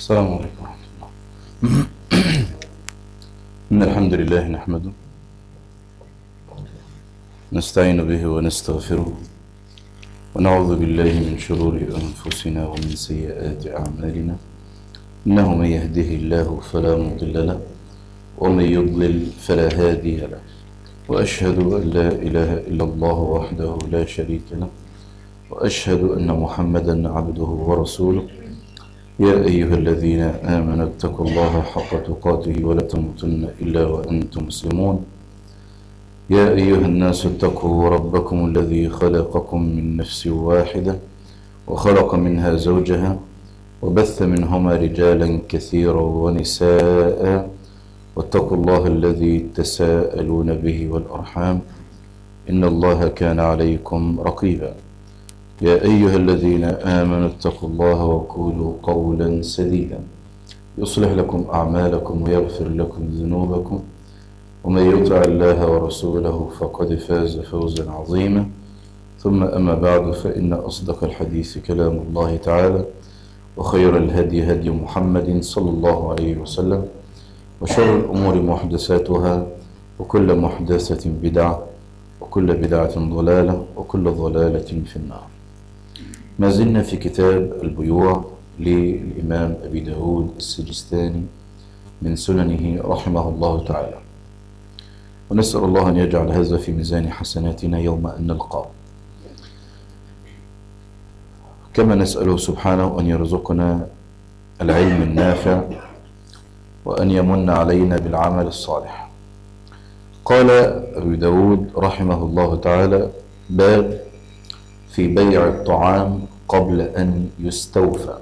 السلام عليكم ورحمة الله. إن الحمد لله نحمده نستعين به ونستغفره ونعوذ بالله من شرور أنفسنا ومن سيئات أعمالنا. إنه من يهده الله فلا مضل له ومن يضلل فلا هادي له، وأشهد أن لا إله إلا الله وحده لا شريك له، وأشهد أن محمدا عبده ورسوله. يا أيها الذين آمنوا اتقوا الله حق تقاته ولا تموتن إلا وأنتم مسلمون. يا أيها الناس اتقوا ربكم الذي خلقكم من نفس واحدة وخلق منها زوجها وبث منهما رجالا كثيرا ونساء، واتقوا الله الذي تساءلون به والأرحام إن الله كان عليكم رقيبا. يا أيها الذين آمنوا اتقوا الله وقولوا قولا سديدا يصلح لكم أعمالكم ويغفر لكم ذنوبكم، ومن يطع الله ورسوله فقد فاز فوزا عظيما. ثم أما بعد، فإن أصدق الحديث كلام الله تعالى، وخير الهدي هدي محمد صلى الله عليه وسلم، وشر الأمور محدثاتها، وكل محدثة بدعة، وكل بدعة ضلالة، وكل ضلالة في النار. ما زلنا في كتاب البيوع للإمام أبي داود السجستاني من سننه رحمه الله تعالى، ونسأل الله أن يجعل هذا في ميزان حسناتنا يوم أن نلقاه، كما نسأله سبحانه أن يرزقنا العلم النافع وأن يمن علينا بالعمل الصالح. قال أبي داود رحمه الله تعالى: باب في بيع الطعام قبل أن يستوفى.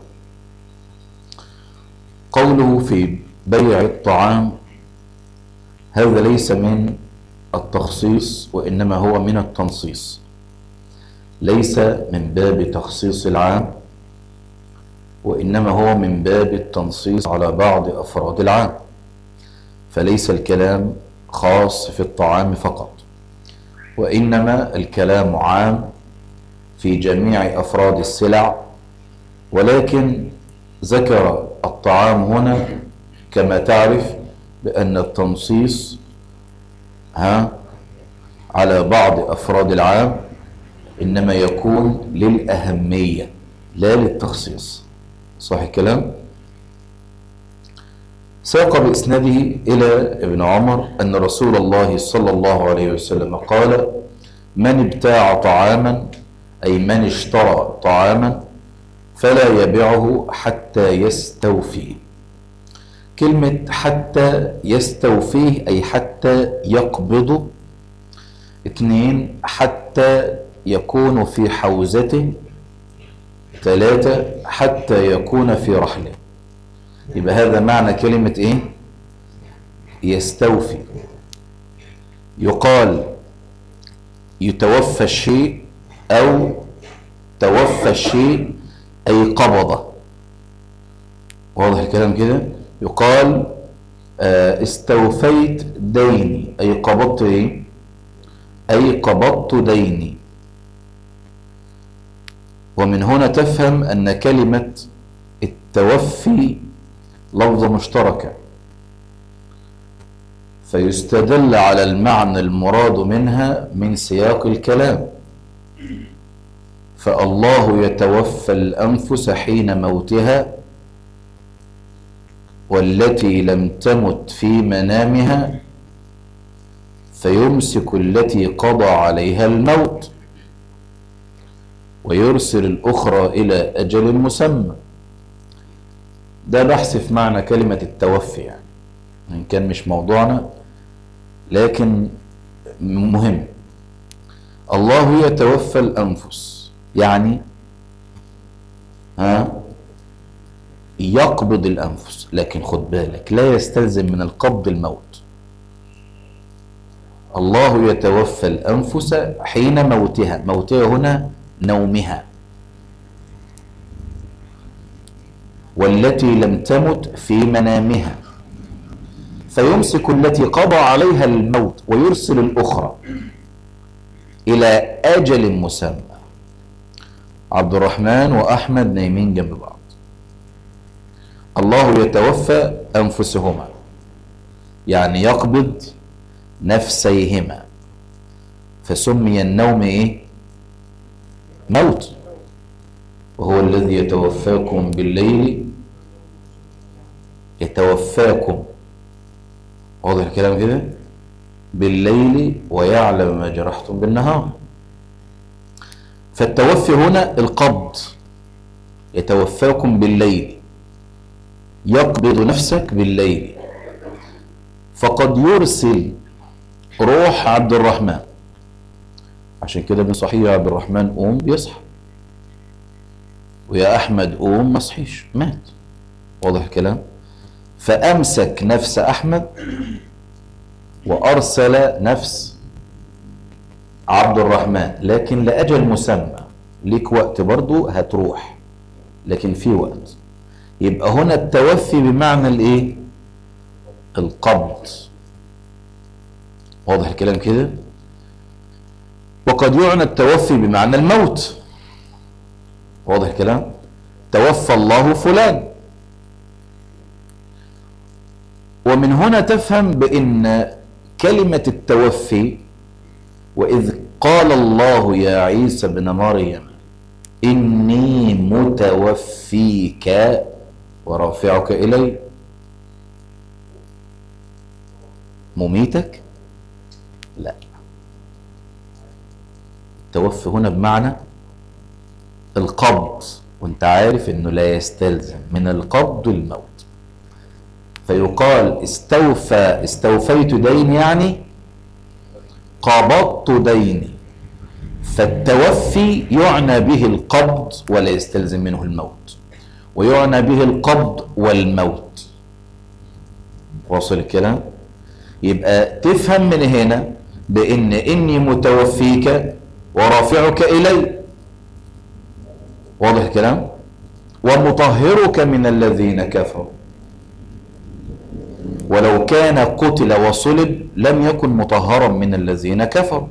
قوله في بيع الطعام هذا ليس من التخصيص، وإنما هو من التنصيص، ليس من باب تخصيص العام، وإنما هو من باب التنصيص على بعض أفراد العام. فليس الكلام خاص في الطعام فقط، وإنما الكلام عام في جميع أفراد السلع، ولكن ذكر الطعام هنا كما تعرف بأن التنصيص على بعض أفراد العام إنما يكون للأهمية لا للتخصيص. صح الكلام؟ ساق بإسناده إلى ابن عمر أن رسول الله صلى الله عليه وسلم قال: من ابتاع طعاما، أي من اشترى طعاما، فلا يبيعه حتى يستوفيه. كلمة حتى يستوفيه أي حتى يقبضه. 2 حتى يكون في حوزته. 3 حتى يكون في رحله. يبقى هذا معنى كلمة إيه؟ يستوفي. يقال يتوفى الشيء أو توفى الشيء أي قبضه. واضح الكلام كده؟ يقال استوفيت ديني أي قبضت إيه؟ أي قبضت ديني. ومن هنا تفهم أن كلمة التوفي لفظة مشتركة، فيستدل على المعنى المراد منها من سياق الكلام. فالله يتوفى الأنفس حين موتها والتي لم تمت في منامها فيمسك التي قضى عليها الموت ويرسل الأخرى إلى أجل مسمى. ده بحث في معنى كلمة التوفي، يعني إن كان مش موضوعنا لكن مهم. الله يتوفى الأنفس يعني يقبض الأنفس، لكن خد بالك لا يستلزم من القبض الموت. الله يتوفى الأنفس حين موتها، موتها هنا نومها، والتي لم تمت في منامها فيمسك التي قضى عليها الموت ويرسل الأخرى إلى أجل مسمى. عبد الرحمن وأحمد نايمين جنب بعض. الله يتوفى أنفسهما، يعني يقبض نفسيهما، فسمي النوم ايه؟ موت. وهو الذي يتوفاكم بالليل، يتوفاكم، واضح الكلام كده، بالليل ويعلم ما جرحتم بالنهار. فالتوفي هنا القبض، يتوفاكم بالليل، يقبض نفسك بالليل. فقد يرسل روح عبد الرحمن، عشان كده بنصحيه يا عبد الرحمن قوم، بيصحى، ويا أحمد قوم، ما صحيش، مات. واضح الكلام؟ فأمسك نفس أحمد وأرسل نفس عبد الرحمن، لكن لأجل مسمى، ليك وقت برضو هتروح، لكن في وقت. يبقى هنا التوفي بمعنى الايه؟ القبض. واضح الكلام كده؟ وقد يعنى التوفي بمعنى الموت. واضح الكلام؟ توفى الله فلان. ومن هنا تفهم بأن كلمة التوفي، وإذ قال الله يا عيسى ابن مريم إني متوفيك ورافعك إلي، مميتك؟ لا، التوفي هنا بمعنى القبض، وانت عارف انه لا يستلزم من القبض الموت. فيقال استوفيت دين، يعني قبضت ديني. فالتوفي يعنى به القبض ولا يستلزم منه الموت، ويعنى به القبض والموت. واصل الكلام؟ يبقى تفهم من هنا بأن إني متوفيك ورافعك إلي، واضح الكلام؟ ومطهرك من الذين كفروا. ولو كان قتل وصلب لم يكن مطهرا من الذين كفروا.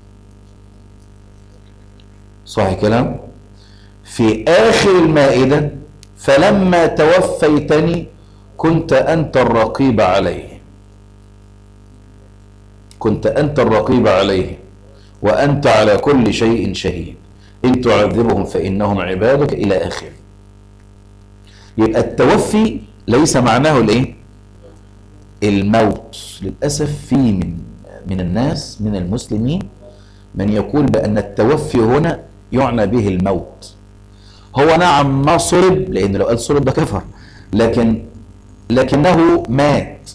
صحيح الكلام؟ في آخر المائدة فلما توفيتني كنت أنت الرقيب عليه، كنت أنت الرقيب عليه وأنت على كل شيء شهيد، إن تعذبهم فإنهم عبادك إلى آخر. يبقى التوفي ليس معناه الايه؟ الموت. للأسف في من الناس من المسلمين من يقول بأن التوفي هنا يعنى به الموت. هو نعم ما صلب، لأن لو قال صلب ده كفر، لكنه مات،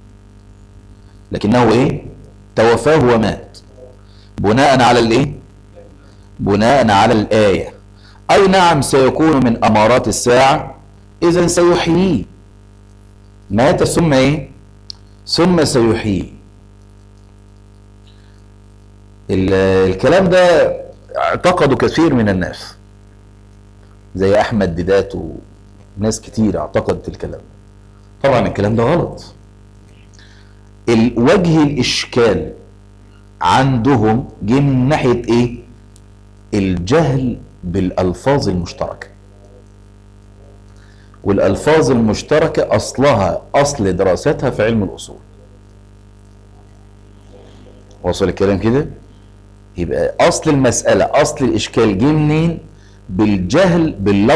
لكنه ايه؟ توفاه ومات بناء على الايه؟ بناء على الآية. أي نعم سيكون من أمارات الساعة، إذن سيحييه. مات ثم ايه؟ ثم سيحييه. الكلام ده اعتقده كثير من الناس، زي أحمد ديدات وناس كتير اعتقدت الكلام. طبعا الكلام ده غلط. وجه الإشكال عندهم جه من ناحية ايه؟ الجهل بالألفاظ المشتركة. والألفاظ المشتركة أصل دراستها في علم الأصول. وصل الكلام كده؟ يبقى أصل المسألة، أصل الإشكال جه منين؟ بالجهل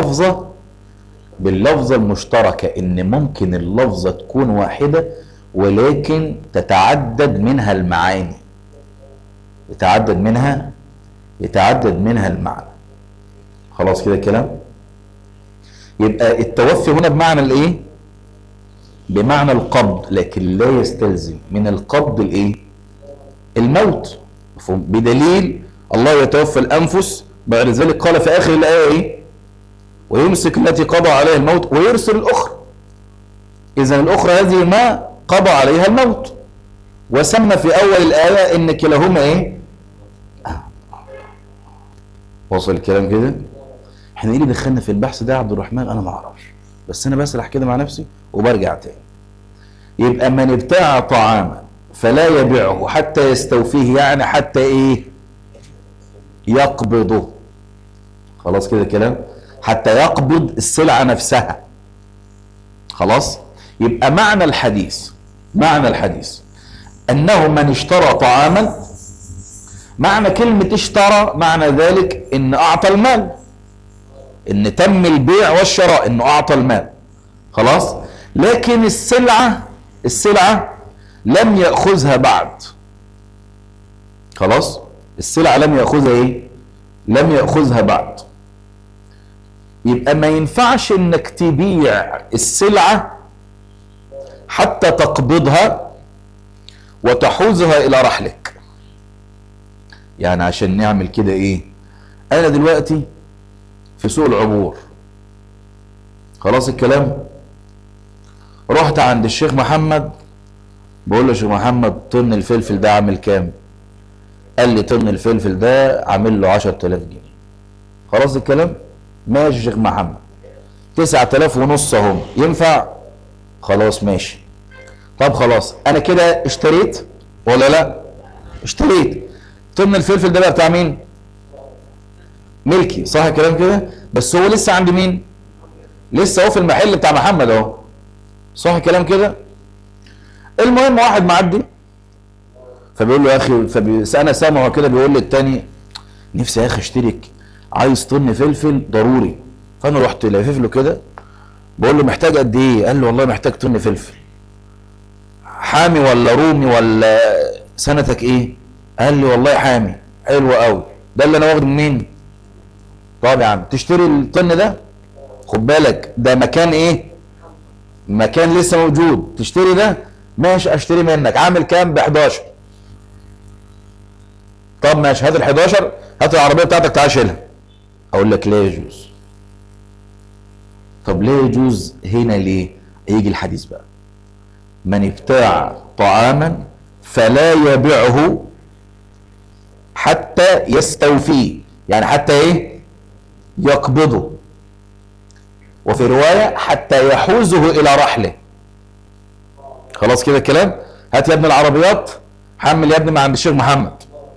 باللفظة المشتركة، إن ممكن اللفظة تكون واحدة ولكن تتعدد منها المعاني، يتعدد منها المعنى. خلاص كده الكلام؟ يبقى التوفي هنا بمعنى الايه؟ بمعنى القبض، لكن لا يستلزم من القبض الايه؟ الموت. بدليل الله يتوفى الانفس، بعد ذلك قال في اخر الايه ايه؟ ويمسك التي قضى عليها الموت ويرسل الاخرى. اذا الاخرى هذه ما قضى عليها الموت، وسمى في اول الايه ان كلاهما ايه؟ وصل الكلام كده؟ احنا ايه اللي دخلنا في البحث ده يا عبد الرحمن؟ انا ما اعرفش، بس انا بسرح كده مع نفسي وبرجع تاني. يبقى من ابتاع طعاما فلا يبيعه حتى يستوفيه، يعني حتى ايه؟ يقبضه. خلاص كده الكلام؟ حتى يقبض السلعة نفسها. خلاص. يبقى معنى الحديث انه من اشترى طعاما، معنى كلمة اشترى معنى ذلك ان اعطى المال، ان تم البيع والشراء، انه اعطى المال خلاص. لكن السلعة لم يأخذها بعد، خلاص. السلعة لم يأخذها ايه؟ لم يأخذها بعد. يبقى ما ينفعش انك تبيع السلعة حتى تقبضها وتحوزها الى رحلك. يعني عشان نعمل كده ايه؟ انا دلوقتي في سوق العبور، خلاص الكلام، رحت عند الشيخ محمد، بقول له يا شيخ محمد طن الفلفل ده عامل كام؟ قال لي طن الفلفل ده عامل له 10,000 جنيه. خلاص الكلام؟ ماشي يا شيخ محمد، 9,000 ونص اهم، ينفع؟ خلاص ماشي. طب خلاص انا كده اشتريت ولا لا؟ اشتريت. طن الفلفل ده بقى بتاع مين؟ ملكي، صح الكلام كده؟ بس هو لسه عند مين؟ لسه هو في المحل بتاع محمد اهو، صح الكلام كده؟ المهم واحد معدي فبيقول له يا اخي، انا سامعه كده بيقول للتاني نفسي يا اخي اشترك، عايز طن فلفل ضروري. فانا رحت لافف له كده بقول له محتاج قد ايه؟ قال لي والله محتاج طن فلفل. حامي ولا رومي ولا سنتك ايه؟ قال لي والله حامي. حلو قوي، ده اللي انا واخده منين؟ طب يا عم تشتري الطن ده؟ خد بالك ده مكان ايه؟ مكان لسه موجود. تشتري ده؟ ماشي اشتري منك. عامل كام؟ ب11. طب ماشي هات ال11، هات العربيه بتاعتك تعال شيلها. اقول لك لا يجوز. طب ليه يجوز هنا ليه؟ هيجي الحديث بقى. من ابتاع طعاما فلا يبيعه حتى يستوفيه، يعني حتى ايه؟ يقبضه. وفي رواية حتى يحوزه الى رحله. خلاص كده الكلام؟ هات يا ابن العربيات، حمل يا ابني مع عند الشيخ محمد.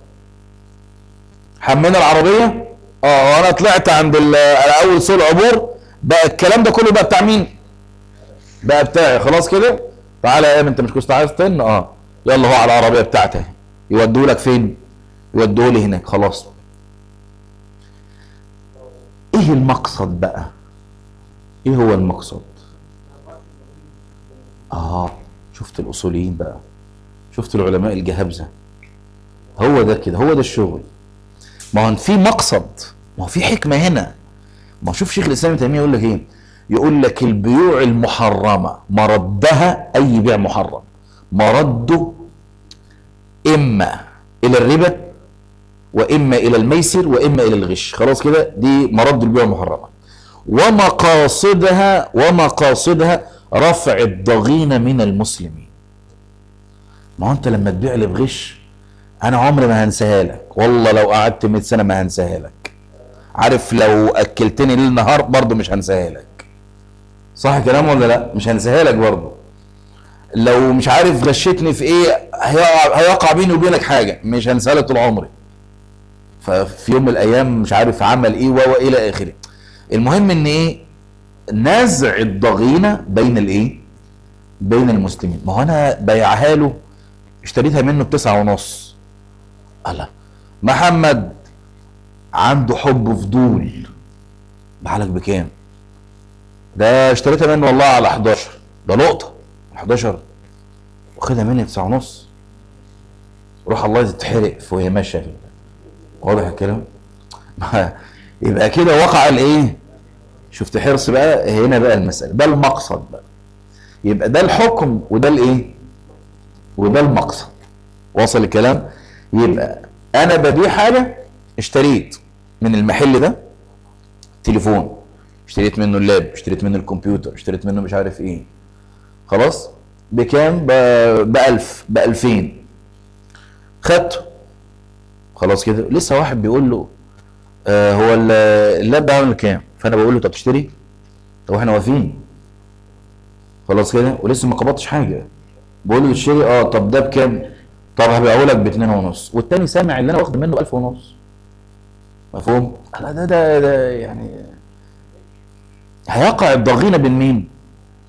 حملنا العربية، وانا طلعت عند اول سوق العبور، بقى الكلام ده كله بقى بتاع مين؟ بقى بتاعي. خلاص كده؟ تعالى يا انت مش كنت عايز طن؟ يلا هو على العربيه بتاعتي. يودوه لك فين؟ يودوه لي هناك. خلاص. ايه المقصد بقى؟ ايه هو المقصد؟ شفت الاصوليين بقى، شفت العلماء الجهابزه، هو ده كده، هو ده الشغل. ما هو في مقصد، ما هو في حكمه هنا. ما شوف شيخ الاسلام ابن تيميه يقول لك ايه؟ يقول لك البيوع المحرمه مردها، اي بيع محرم مرده اما الى الربا واما الى الميسر واما الى الغش. خلاص كده؟ دي مرد البيوع المحرمه. ومقاصدها رفع الضغينه من المسلمين. ما هو انت لما تبيع لي بغش انا عمري ما هنساها لك، والله لو قعدت 100 سنه ما هنساها لك. عارف لو اكلتني ليل نهار برضه مش هنساها لك، صح كلام ولا لا؟ مش هنساها لك برضه. لو مش عارف غشتني في ايه، هيقع بيني وبينك حاجه مش هنساها لك طول عمري. ففي يوم من الايام مش عارف عمل ايه والى اخره. المهم ان ايه؟ نزع الضغينه بين الايه؟ بين المسلمين. ما هو انا بيعها له، اشتريتها منه ب9.5. الله، محمد عنده حب فضول، بحالك بكام؟ ده اشتريتها منه والله على 11، ده لقطه 11 واخدها مني 9.5. روح الله تتحرق وهي ماشيه. واضح الكلام؟ يبقى كده وقع الايه؟ شفت حرص بقى هنا بقى المساله، ده المقصد بقى. يبقى ده الحكم وده الايه؟ وده المقصد. وصل الكلام؟ يبقى انا ببيع حاجه، اشتريت من المحل ده تليفون، اشتريت منه اللاب، اشتريت منه الكمبيوتر، اشتريت منه مش عارف ايه. خلاص؟ بكام؟ ب1000 ب2000. خدته. خلاص كده؟ لسه واحد بيقول له هو اللاب ده عامل كام؟ فانا بقول له طب تشتري؟ طب احنا واقفين. خلاص كده؟ ولسه ما قبضتش حاجه. بقول له تشتري؟ طب ده بكام؟ طب هبيعه لك ب2.5. والتاني سامع اللي انا واخد منه 1500. مفهوم؟ لا ده يعني هيقع الضغينه بين مين؟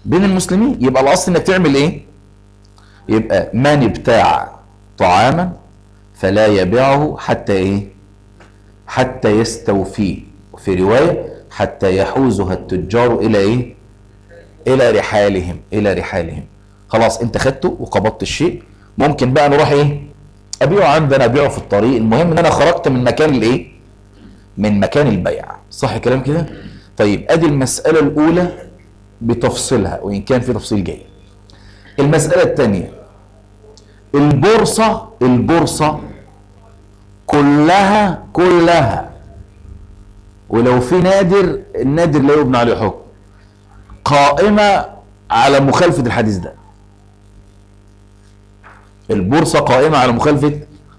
بين المسلمين. يبقى الاصل انك تعمل ايه؟ يبقى من ابتاع طعاما فلا يبيعه حتى ايه؟ حتى يستوفيه. وفي رواية حتى يحوزها التجار الى ايه؟ الى رحالهم، الى رحالهم. خلاص انت خدته وقبضت الشيء، ممكن بقى نروح ايه؟ ابيعه عندنا، ابيعه في الطريق، المهم ان انا خرجت من مكان الايه؟ من مكان البيع. صح الكلام كده؟ طيب ادي المسألة الاولى بتفصيلها، وان كان في تفصيل جاي. المسألة الثانية، البورصة كلها ولو في نادر، النادر لا يبنى عليه حكم، قائمة على مخالفة الحديث ده. البورصة قائمة على مخالفة.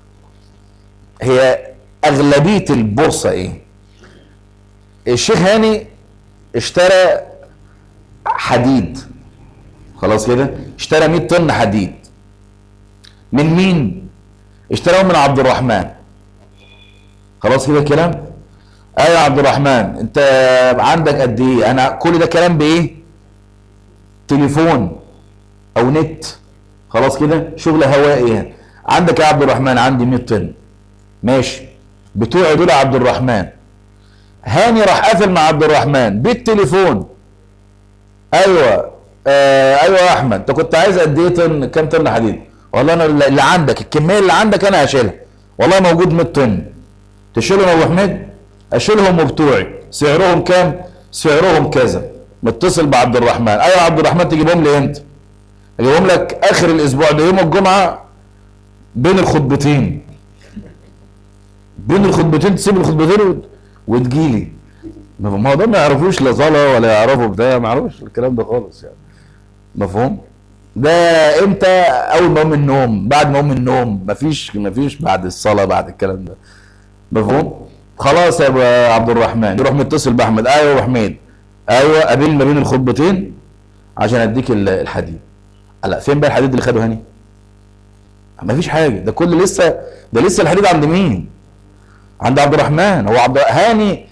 هي أغلبية البورصة إيه؟ الشيخ هاني اشترى حديد، خلاص كده، اشترى 100 طن حديد. من مين؟ اشتراه من عبد الرحمن. خلاص كده الكلام؟ ايوه يا عبد الرحمن، انت عندك قد ايه؟ انا كل ده كلام بايه؟ تليفون او نت. خلاص كده، شغل هوائي يعني. عندك يا عبد الرحمن؟ عندي 100 طن. ماشي، بتوعي دول يا عبد الرحمن. هاني راح قافل مع عبد الرحمن بالتليفون. ايوه ايوه يا احمد، انت كنت عايز قد ايه طن؟ كام طن حديد؟ والله انا اللي عندك، الكميه اللي عندك انا هشيلها. والله موجود 100 طن. تشيلهم يا ابو حميد؟ اشيلهم وبتوعي. سعرهم كام؟ سعرهم كذا. متصل بعبد الرحمن. ايوه يا عبد الرحمن، تجيبهم لي امتى؟ اجيبهم لك اخر الاسبوع ده، يوم الجمعه بين الخطبتين. بين الخطبتين تسيب الخطبتين وتجيلي. ما هو ده ما يعرفوش لا صلاه ولا يعرفوا بتاع، ما يعرفوش الكلام ده خالص يعني. مفهوم؟ ده امتى؟ اول ما اقوم من النوم، بعد ما اقوم من النوم، مفيش بعد الصلاه، بعد الكلام ده. مفهوم؟ خلاص يا ابو عبد الرحمن، يروح متصل باحمد. ايوه يا ابو حميد، ايوه قابلنا بين الخطبتين عشان اديك الحديد. لا، فين بقى الحديد اللي خده هاني؟ مفيش حاجه، ده كل ده لسه الحديد عند مين؟ عند عبد الرحمن. هو هاني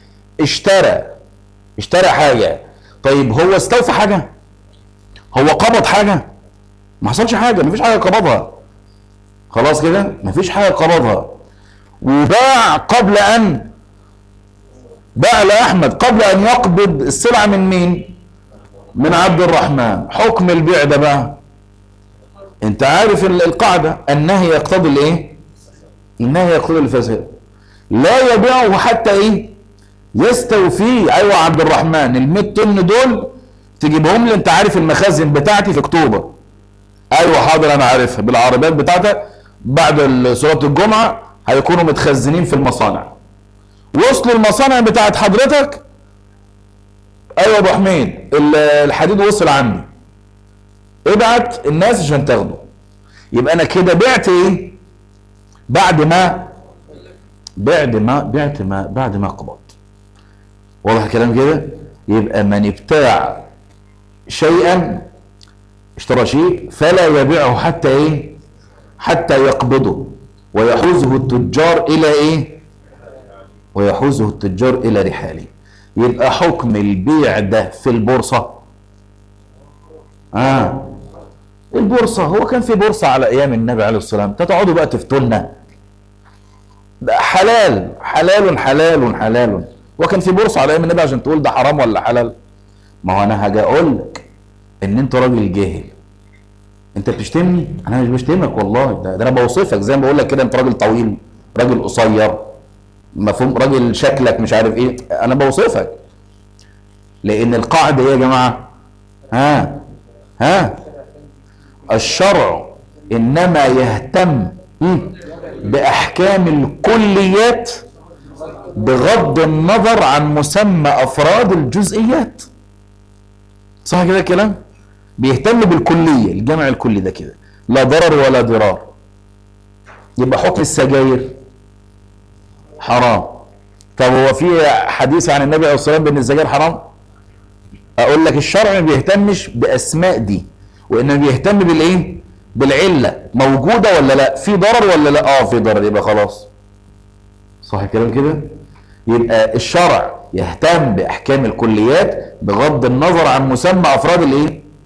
اشترى حاجه. طيب هو استوفى حاجه؟ هو قبض حاجه؟ ما حصلش حاجه، مفيش حاجه قبضها. خلاص كده، مفيش حاجه قبضها. وباع باع لاحمد قبل ان يقبض السلعه من مين؟ من عبد الرحمن. حكم البيع ده بقى، انت عارف القاعده، النهي يقتضي الايه؟ النهي يقتضي الفساد. لا يبيعه حتى ايه؟ يستوفيه. ايوه عبد الرحمن، ال 100 طن دول تجيبهم لي، انت عارف المخازن بتاعتي في اكتوبر. ايوه حاضر، انا عارفها، بالعربيات بتاعتك بعد صلاه الجمعه هيكونوا متخزنين في المصانع. وصلوا المصانع بتاعت حضرتك. ايوه يا ابو حميد، الحديد وصل عندي، ابعت الناس عشان تاخده. يبقى انا كده بعت ايه؟ بعد ما قبضت. واضح الكلام كده؟ يبقى من ابتاع شيئا، اشترى شيء، فلا يبيعه حتى ايه؟ حتى يقبضه، ويحوزه التجار الى ايه؟ ويحوزه التجار الى رحاله. يبقى حكم البيع ده في البورصة. البورصة، هو كان في بورصة على ايام النبي عليه الصلاة والسلام؟ تقعدوا بقى تفتونا. ده حلال حلال حلال حلال. وكان في بورصة على ايام النبي عشان تقول ده حرام ولا حلال؟ ما هو انا هاجي اقول لك ان انت راجل جاهل. انت بتشتمني؟ انا مش بشتمك والله، ده انا بوصفك زي ما بقول لك كده. انت راجل طويل، راجل قصير، مفهوم، راجل شكلك مش عارف ايه، انا بوصفك. لان القاعده ايه يا جماعه؟ الشرع انما يهتم باحكام الكليات بغض النظر عن مسمى افراد الجزئيات. صح كده الكلام؟ بيهتم بالكليه، الجمع الكلي ده كده، لا ضرر ولا ضرار. يبقى حكم السجاير حرام. طب هو في حديث عن النبي عليه الصلاه والسلام بان السجاير حرام؟ اقول لك الشرع ما بيهتمش باسماء دي، وانما بيهتم بالايه؟ بالعله، موجوده ولا لا؟ في ضرر ولا لا؟ في ضرر، يبقى خلاص. صح الكلام كده؟ يبقى الشرع يهتم باحكام الكليات بغض النظر عن مسمى افراد الايه؟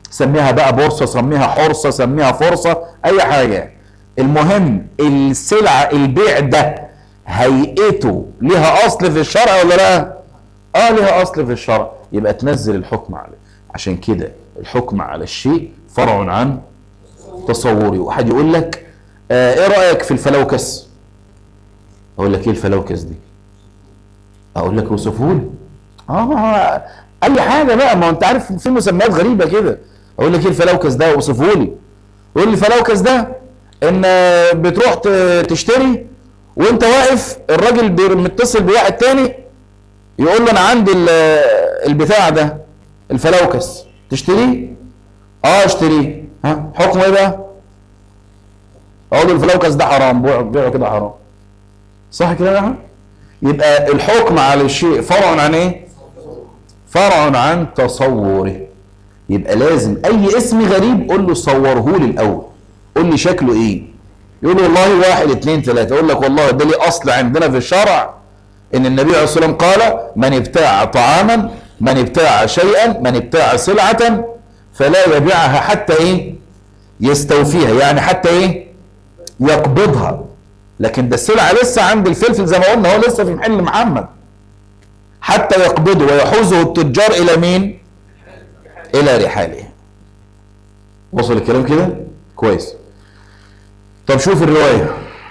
سميها بقى بورصة، سميها حرصة، سميها فرصة، اي حاجة. المهم السلعة البيع ده هيئته لها اصل في الشرع ولا لا؟ اه لها اصل في الشرع، يبقى تنزل الحكم عليه. عشان كده الحكم على الشيء فرع عن تصوري. واحد يقول لك ايه رأيك في الفلوكس؟ اقول لك ايه الفلوكس دي؟ اقول لك اوصفه لي. اي حاجه بقى، ما انت عارف في مسميات غريبه كده. اقول لك ايه الفلوكس ده اوصفه لي. يقول لي الفلوكس ده ان بتروح تشتري وانت واقف، الراجل متصل بواحد تاني يقول له انا عندي البتاع ده الفلوكس، تشتريه؟ اه اشتريه. ها حكمه ايه بقى؟ اقول له الفلوكس ده حرام، بيعه كده حرام، صح كده يا؟ يبقى الحكم على الشيء فرع عن ايه؟ فرع عن تصوره. يبقى لازم اي اسم غريب قول له صوره لي الاول، قول لي شكله ايه. يقول له والله 1 2 3، اقول لك والله ده ليه اصل عندنا في الشرع ان النبي عليه الصلاه والسلام قال من ابتاع طعاما، من ابتاع شيئا، من ابتاع سلعه فلا يبيعها حتى ايه؟ يستوفيها، يعني حتى ايه؟ يقبضها. لكن ده السلعه لسه عند الفلفل زي ما قلنا، هو لسه في محل محمد، حتى يقبضه ويحوزه التجار الى مين؟ الى رحاله. وصل الكلام كده؟ كويس. طب شوف الروايه.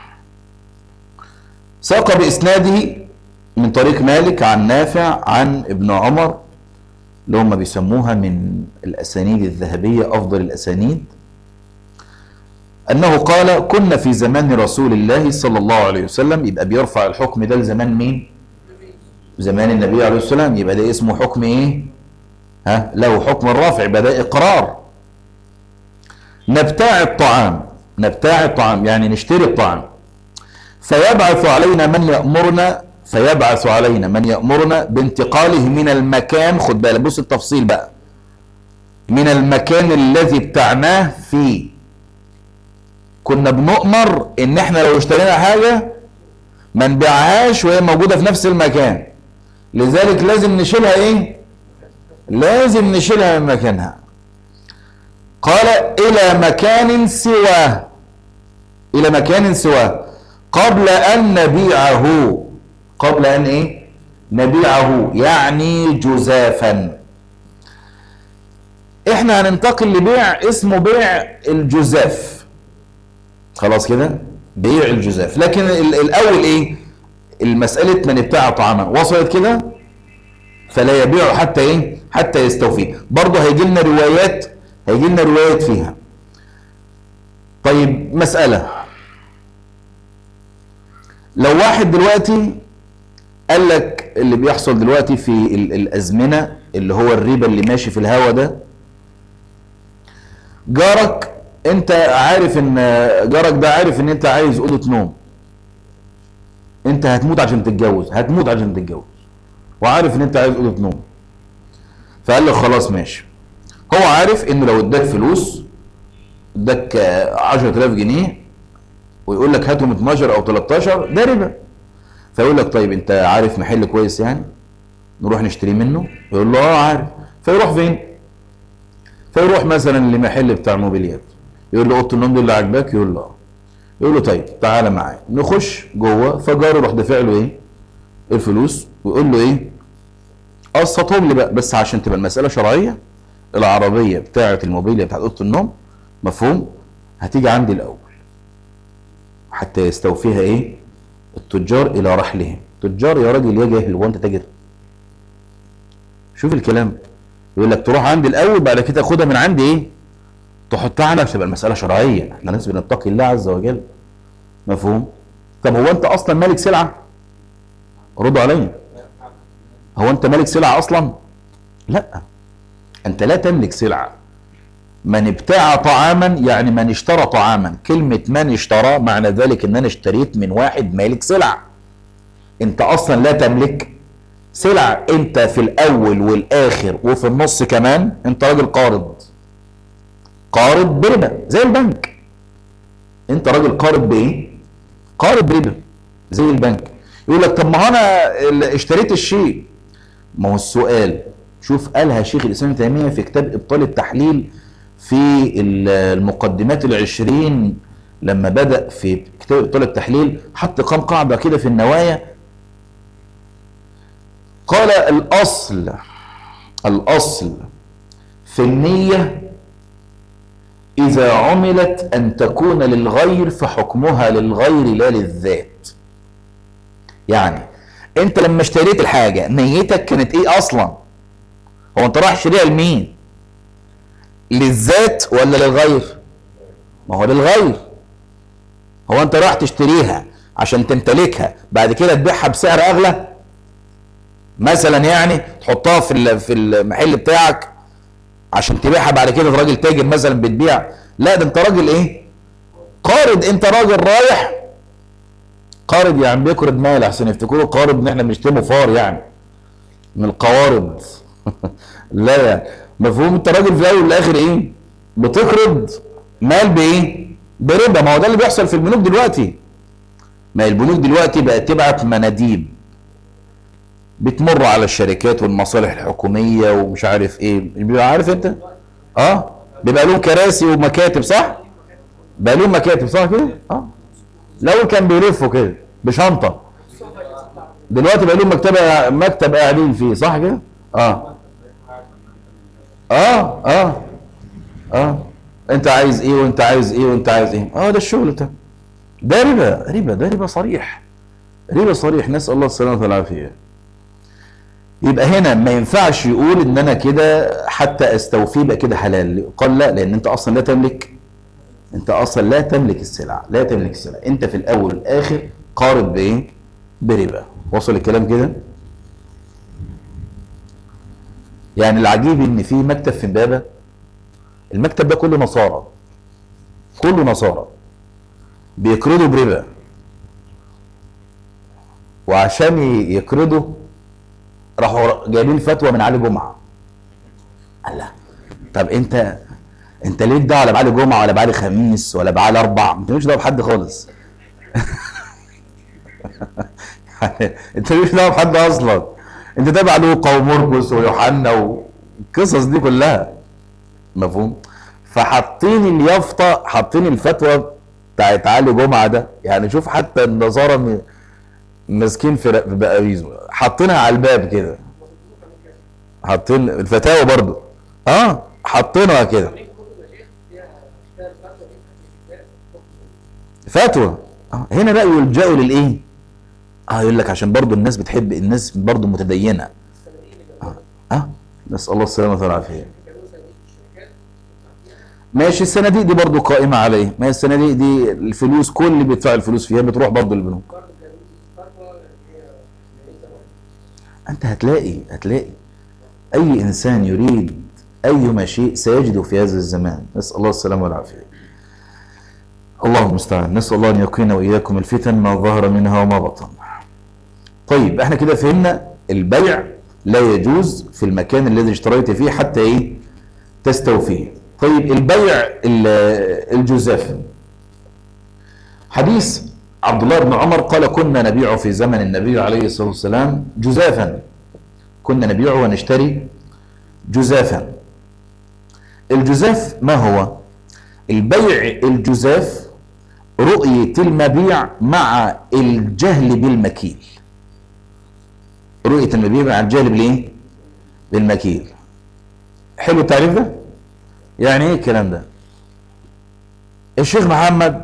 ساق باسناده من طريق مالك عن نافع عن ابن عمر، اللي هم بيسموها من الاسانيد الذهبيه افضل الاسانيد، انه قال كنا في زمان رسول الله صلى الله عليه وسلم. يبقى بيرفع الحكم ده لزمان مين؟ زمان النبي عليه الصلاه والسلام. يبقى ده اسمه حكم ايه؟ له حكم الرفع، يبقى ده اقرار. نبتاع الطعام، نبتاع الطعام يعني نشتري الطعام. فيبعث علينا من يأمرنا بانتقاله من المكان، خد بالك بص التفصيل بقى، من المكان الذي ابتعناه فيه. كنا بنؤمر ان احنا لو اشترينا حاجة ما نبيعهاش وهي موجودة في نفس المكان، لذلك لازم نشيلها ايه؟ لازم نشيلها من مكانها. قال الى مكان سواه، الى مكان سواه قبل ان نبيعه. قبل ان ايه؟ نبيعه يعني جزافا. احنا هننتقل لبيع اسمه بيع الجزاف، خلاص كده؟ بيع الجزاف. لكن الاول ايه؟ المسألة من ابتاع طعاما وصلت كده؟ فلا يبيع حتى ايه؟ حتى يستوفيه. برضه هيجي لنا روايات فيها. طيب مسألة، لو واحد دلوقتي قال لك اللي بيحصل دلوقتي في الأزمنة اللي هو الربا اللي ماشي في الهوا ده، جارك انت عارف ان جارك ده عارف ان انت عايز اوضه نوم، انت هتموت عشان تتجوز، وعارف ان انت عايز اوضه نوم، فقال لك خلاص ماشي. هو عارف انه لو اداك فلوس، اداك 10,000 جنيه ويقول لك هاتهم 12 او 13 ده ربا. فيقول لك طيب انت عارف محل كويس يعني نروح نشتري منه؟ يقول له عارف. فيروح فين؟ فيروح مثلا لمحل بتاع موبيليات، يقول له اوضه النوم دي اللي عاجباك؟ يقول له اه. يقول له طيب تعالى معايا. نخش جوه، فجاره يروح دافع له ايه؟ الفلوس، ويقول له ايه؟ قسطهم لي بقى، بس عشان تبقى المساله شرعيه العربيه بتاعه الموبيليا بتاعه اوضه النوم، مفهوم؟ هتيجي عندي الاول حتى يستوفيها ايه؟ التجار الى رحلهم. تجار يا راجل يا جاهل، هو انت تاجر؟ شوف الكلام، يقول لك تروح عندي الاول بعد كده تاخدها من عندي ايه؟ تحطها على، تبقى المساله شرعيه، احنا ناس بنتقي الله عز وجل، مفهوم؟ طب هو انت اصلا مالك سلعه؟ ردوا عليا، هو انت مالك سلعه اصلا؟ لا، انت لا تملك سلعه. من ابتاع طعاما يعني من اشترى طعاما. كلمه من اشترى معنى ذلك ان انا اشتريت من واحد مالك سلعه. انت اصلا لا تملك سلعه، انت في الاول والاخر وفي النص كمان انت راجل قارض. قارض بربا زي البنك. انت راجل قارض بايه؟ قارض بربا زي البنك. يقول لك طب ما انا اشتريت الشيء. ما هو السؤال، شوف قالها شيخ الاسلام ابن تيميه في كتاب ابطال التحليل في المقدمات العشرين، لما بدأ في كتاب ابطال التحليل حط كام قاعده كده في النوايا. قال الاصل في النيه إذا عملت أن تكون للغير فحكمها للغير لا للذات. يعني أنت لما اشتريت الحاجة نيتك كانت إيه أصلا؟ هو أنت رايح تشتريها لمين؟ للذات ولا للغير؟ ما هو للغير. هو أنت رايح تشتريها عشان تمتلكها بعد كده تبيعها بسعر أغلى؟ مثلا يعني تحطها في المحل بتاعك عشان تبيعها بعد كده راجل تاجر مثلا بتبيع؟ لا، ده انت راجل ايه؟ قارض. انت راجل رايح قارض، يعني بيقرض مال، احسن يفتكروا قارض ان احنا بنشتمه فار يعني من القوارض. لا يعني مفهوم. انت راجل في الاول والاخر ايه؟ بتقرض مال بايه؟ بربا. ما هو ده اللي بيحصل في البنوك دلوقتي. ما البنوك دلوقتي بقت تبعت مناديب بتمر على الشركات والمصالح الحكوميه ومش عارف ايه، بيبقى عارف انت بيبقى لهم كراسي ومكاتب، صح؟ بقى لهم مكاتب، صح كده؟ الاول كان بيلفوا كده بشنطه، دلوقتي بقى لهم مكتب قاعدين فيه، صح كده؟ انت عايز ايه وانت عايز ايه وانت عايز ايه؟ ده الشغل ده ربا، ده ربا صريح، ربا صريح، نسال الله السلامه والعافيه. يبقى هنا ما ينفعش يقول ان انا كده حتى استوفيه يبقى كده حلال. قال لا، لان انت اصلا لا تملك، انت اصلا لا تملك السلع، لا تملك السلع، انت في الاول والاخر قارض بايه؟ بربا. وصل الكلام كده؟ يعني العجيب ان في مكتب في امبابه، المكتب ده كله نصارى، كله نصارى بيقرضوا بربا، وعشان يقرضوا راحوا جايبين فتوى من علي جمعه. الله، طب انت ليه دعوه ولا بعلي جمعه ولا بعلي خميس ولا بعلي اربع؟ انت مش دعوه بحد خالص. انت مش دعوه بحد اصلا، انت تابع لوقا ومرقس ويوحنا والقصص دي كلها، مفهوم؟ فحاطين اليافطه، حاطين الفتوى بتاعت علي جمعه ده. يعني شوف حتى النصارى ماسكين في بقاريزه حاطينها على الباب كده، حاطين الفتاوى برضو حاطينها كده فتوى. هنا بقى يلجأوا للايه؟ يقول لك عشان برضو الناس بتحب، الناس برضو متدينه. نسأل الله السلامه والعافيه. ماشي، الصناديق دي برضو قائمه عليه، ما هي الصناديق دي الفلوس، كل اللي بيدفع الفلوس فيها بتروح برضو للبنوك. انت هتلاقي اي انسان يريد ايما شيء سيجده في هذا الزمان، نسأل الله السلامه والعافيه. الله المستعان، نسأل الله ان يقينا واياكم الفتن ما ظهر منها وما بطن. طيب احنا كده فهمنا البيع لا يجوز في المكان الذي اشتريت فيه حتى ايه؟ تستوفيه. طيب البيع الجزاف، حديث عبد الله بن عمر قال كنا نبيع في زمن النبي عليه الصلاة والسلام جزافا، كنا نبيع ونشتري جزافا. الجزاف ما هو؟ البيع الجزاف رؤية المبيع مع الجهل بالمكيل، رؤية المبيع مع الجهل بالايه؟ بالمكيل. حلو التعريف ده؟ يعني ايه الكلام ده؟ الشيخ محمد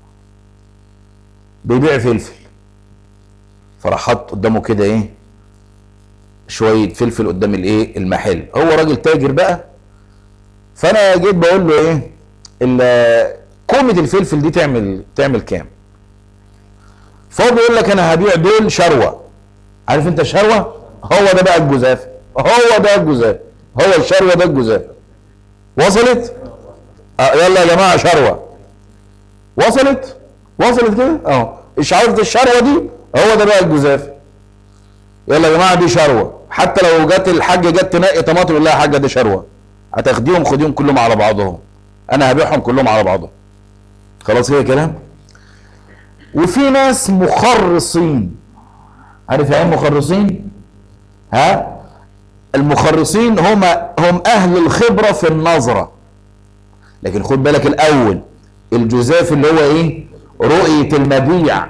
بيبيع فلفل، فراح حط قدامه كده ايه؟ شويه فلفل قدام الايه؟ المحل. هو راجل تاجر بقى، فانا جيت بقول له ايه؟ كومة الفلفل دي تعمل كام؟ فهو بيقول لك انا هبيع دول شروه. عارف انت الشروه؟ هو ده بقى الجزاف، هو ده الجزاف، هو الشروه ده الجزاف. وصلت؟ يلا يا جماعه شروه. وصلت كده؟ اشعارة الشروه دي هو ده بقى الجزاف. يلا يا جماعه دي شروه، حتى لو جت الحاجه جت تنقي طماطم يقول لها يا حاجه دي شروه، هتاخديهم خديهم كلهم على بعضهم، انا هبيعهم كلهم على بعضهم. خلاص كده كلام. وفي ناس مخرصين، عارف يعني مخرصين؟ المخرصين هم اهل الخبرة في النظرة. لكن خد بالك الاول، الجزاف اللي هو ايه؟ رؤية المبيع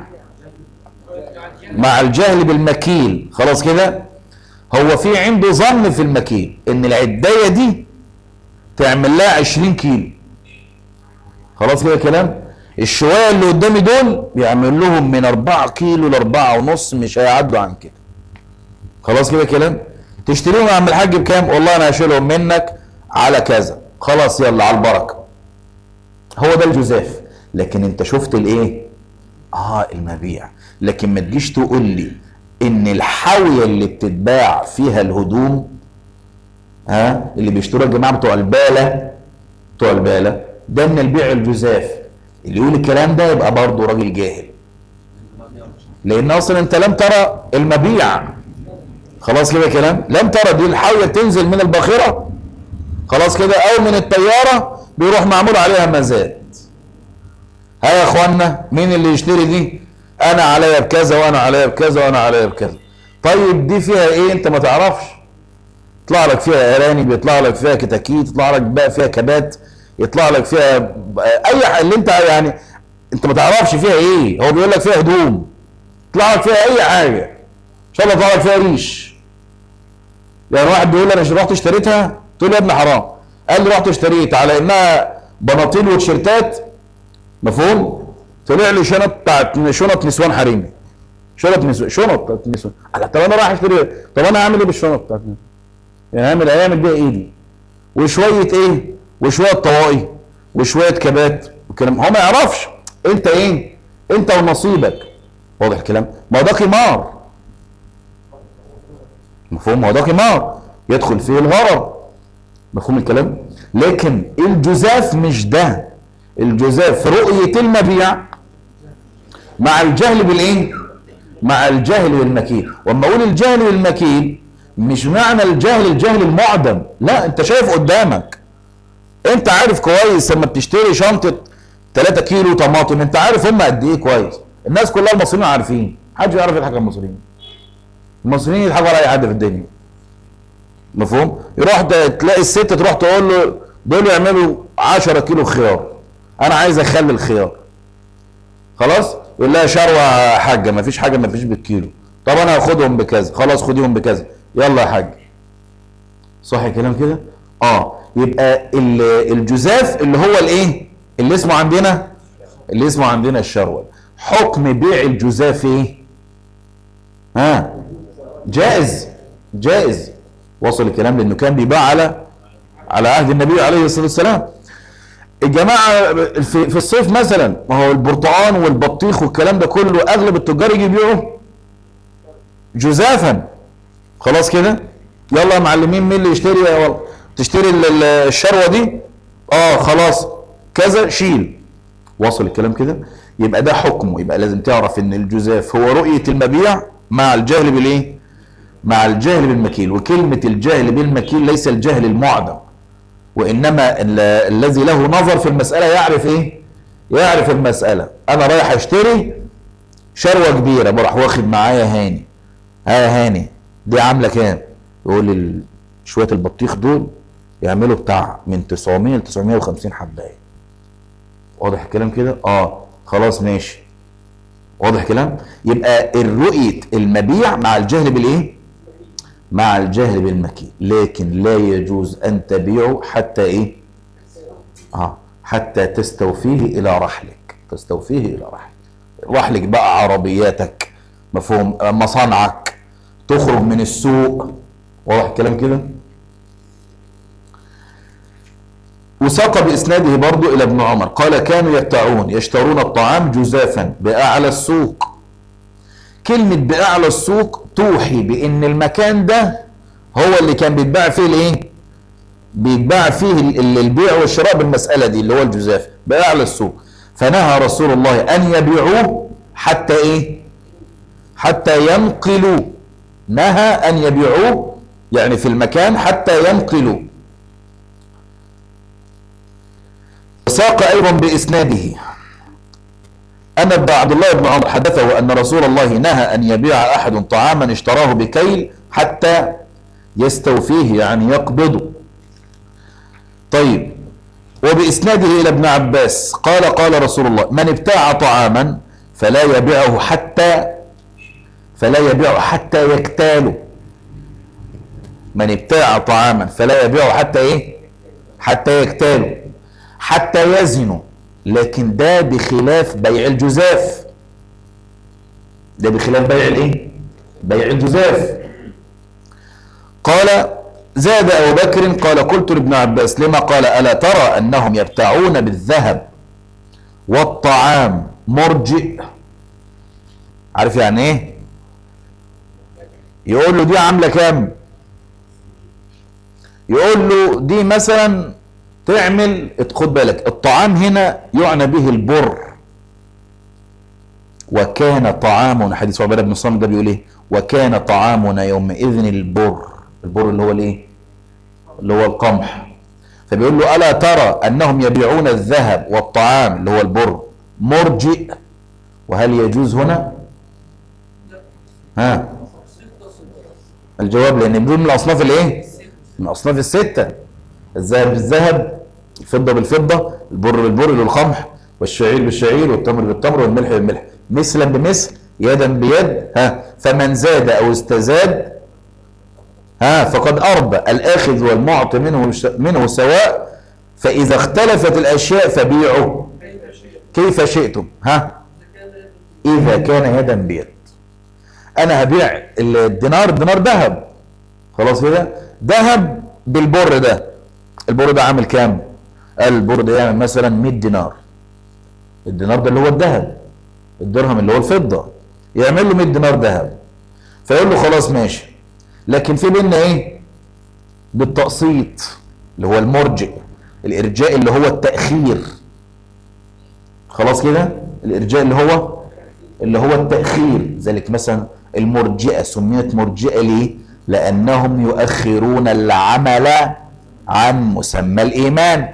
مع الجهل بالمكيل. خلاص كده، هو في عنده ظن في المكيل ان العداية دي تعمل لها 20 كيلو. خلاص كده كلام. الشوية اللي قدامي دول بيعمل لهم من 4 كيلو ل 4.5، مش هيعدوا عن كده. خلاص كده كلام. تشتريهم يا عم الحاج بكام؟ والله انا هشيلهم منك على كذا. خلاص يلا على البركة. هو ده الجزاف. لكن انت شفت الايه؟ المبيع. لكن ما تجيش تقول لي ان الحاوية اللي بتتباع فيها الهدوم، اللي بيشتروها الجماعة بتوع البالة ده من البيع الجزاف. اللي يقول الكلام ده يبقى برضه راجل جاهل، لان اصلا انت لم ترى المبيع. خلاص كده كلام. لم ترى دي الحاوية تنزل من الباخرة، خلاص كده، او من الطيارة بيروح معمول عليها مزاد. يا اخوانا مين اللي يشتري دي؟ انا عليا بكذا وانا عليا بكذا وانا عليا بكذا. طيب دي فيها ايه؟ انت ما تعرفش. يطلع لك فيها ارانب، يطلع لك فيها كتاكيت، يطلع لك بقى فيها كبات، يطلع لك فيها اي حاجه اللي انت يعني انت ما تعرفش فيها ايه. هو بيقول لك فيها هدوم، يطلع لك فيها اي حاجه، ان شاء الله يطلع لك فيها ريش. يعني واحد بيقول لي انا رحت اشتريتها، تقول لي يا ابن حرام. قال لي رحت اشتريت على انها بناطيل وتيشيرتات، مفهوم؟ طلع لي شنط نسوان حريمي. شنط نسوان. طب انا رايح اشتري، طب انا هعمل ايه بالشنط بتاعت؟ يعني هيعمل بيها ايه دي؟ وشويه ايه؟ وشويه طواقي وشويه كبات والكلام. هو ما يعرفش انت ايه؟ انت ونصيبك. واضح الكلام؟ ما هو ده قمار، مفهوم؟ ما هو ده قمار يدخل فيه الغرض، مفهوم الكلام؟ لكن الجزاف مش ده. الجزاف رؤية المبيع مع الجهل بالايه؟ مع الجهل بالمكيل. واما اقول الجهل بالمكيل مش معنى الجهل المعدم، لا، انت شايف قدامك. انت عارف كويس لما بتشتري شنطة 3 كيلو طماطم، انت عارف هم قد ايه كويس. الناس كلها المصريين عارفين، محدش يعرف يضحك على المصريين. المصريين يضحكوا على اي حد في الدنيا، مفهوم؟ يروح تلاقي الست تروح تقول له دول يعملوا 10 كيلو خيار، انا عايز اخلي الخيار. خلاص؟ يقول لها شروه يا حاجه، ما فيش حاجه ما فيش بالكيلو. طب انا هاخدهم بكذا. خلاص خديهم بكذا، يلا يا حاج. صح الكلام كده؟ يبقى الجزاف اللي هو الايه؟ اللي اسمه عندنا الشروه. حكم بيع الجزاف ايه؟ جائز. وصل الكلام؟ لانه كان بيباع على عهد النبي عليه الصلاه والسلام. الجماعه في الصيف مثلا، ما هو البرتقال والبطيخ والكلام ده كله اغلب التجار يجي يبيعوا جزافا. خلاص كده؟ يلا يا معلمين، مين اللي يشتري؟ والله تشتري الشروه دي؟ خلاص كذا شيل. وصل الكلام كده؟ يبقى ده حكمه. يبقى لازم تعرف ان الجزاف هو رؤيه المبيع مع الجهل بالايه؟ مع الجهل بالمكيل. وكلمه الجهل بالمكيل ليس الجهل المعدم، وانما الذي له نظر في المساله يعرف ايه؟ يعرف المساله. انا رايح اشتري شروه كبيره، بروح واخد معايا هاني. هاني دي عامله كام؟ يقول لي شويه البطيخ دول يعملوا بتاع من 900 ل 950 حبايه. واضح الكلام كده؟ خلاص ماشي. واضح الكلام؟ يبقى الرؤيه المبيع مع الجهل بالايه؟ مع الجهل بالمكيل. لكن لا يجوز ان تبيعه حتى ايه؟ حتى تستوفيه الى رحلك. رحلك بقى عربياتك، مفهوم؟ مصانعك، تخرج من السوق. واضح الكلام كده؟ وساق بإسناده برضو إلى ابن عمر قال كانوا يشترون الطعام جزافا بأعلى السوق. كلمة بأعلى السوق توحي بأن المكان ده هو اللي كان بيتباع فيه الايه؟ بيتباع فيه البيع والشراء بالمسألة دي اللي هو الجزاف بأعلى السوق. فنهى رسول الله أن يبيعوه حتى ايه؟ حتى ينقلوا. نهى أن يبيعوه يعني في المكان حتى ينقلوا. وساق أيضا بإسناده أن عبد الله بن عمر حدثه أن رسول الله نهى أن يبيع أحد طعاما اشتراه بكيل حتى يستوفيه يعني يقبضه. طيب، وبإسناده إلى ابن عباس قال قال رسول الله: من ابتاع طعاما فلا يبيعه حتى يكتاله. من ابتاع طعاما فلا يبيعه حتى ايه؟ حتى يكتاله، حتى يزنه. لكن ده بخلاف بيع الجزاف. ده بخلاف بيع الايه؟ بيع الجزاف. قال: زاد أبو بكر قال: قلت لابن عباس: لما؟ قال: ألا ترى أنهم يبتاعون بالذهب والطعام مرجئ. عارف يعني ايه؟ يقول له دي عاملة كام؟ يقول له دي مثلا تعمل، خد بالك، الطعام هنا يعنى به البر. وكان طعامنا، حديث عبادة بن الصامت ده بيقول ايه؟ وكان طعامنا يومئذ البر. البر اللي هو الايه؟ اللي هو القمح. فبيقول له: ألا ترى أنهم يبيعون الذهب والطعام اللي هو البر مرجئ. وهل يجوز هنا؟ ها؟ الجواب: لأن بدون من الأصناف الايه؟ من الأصناف الستة. الذهب بالذهب، الفضة بالفضة، البر بالبر اللي هو القمح، والشعير بالشعير، والتمر بالتمر، والملح بالملح، مثلا بمثل، يدا بيد. فمن زاد أو استزاد فقد أربى. الآخذ والمعطي منه سواء. فإذا اختلفت الأشياء فبيعوا كيف شئتم. إذا كان يدا بيد. أنا هبيع الدينار ذهب، خلاص كده، ذهب بالبر ده. البر ده عامل كام؟ البر ده يعمل مثلا 100 دينار. الدينار ده اللي هو الذهب، الدرهم اللي هو الفضة، يعمل له 100 دينار ذهب. فيقول له: خلاص ماشي، لكن في بيننا ايه؟ بالتقسيط اللي هو المرجئ. الارجاء اللي هو التأخير. خلاص كده، الارجاء اللي هو التأخير. ذلك مثلا المرجئة سميت مرجئة ليه؟ لأنهم يؤخرون العمل عن مسمى الإيمان.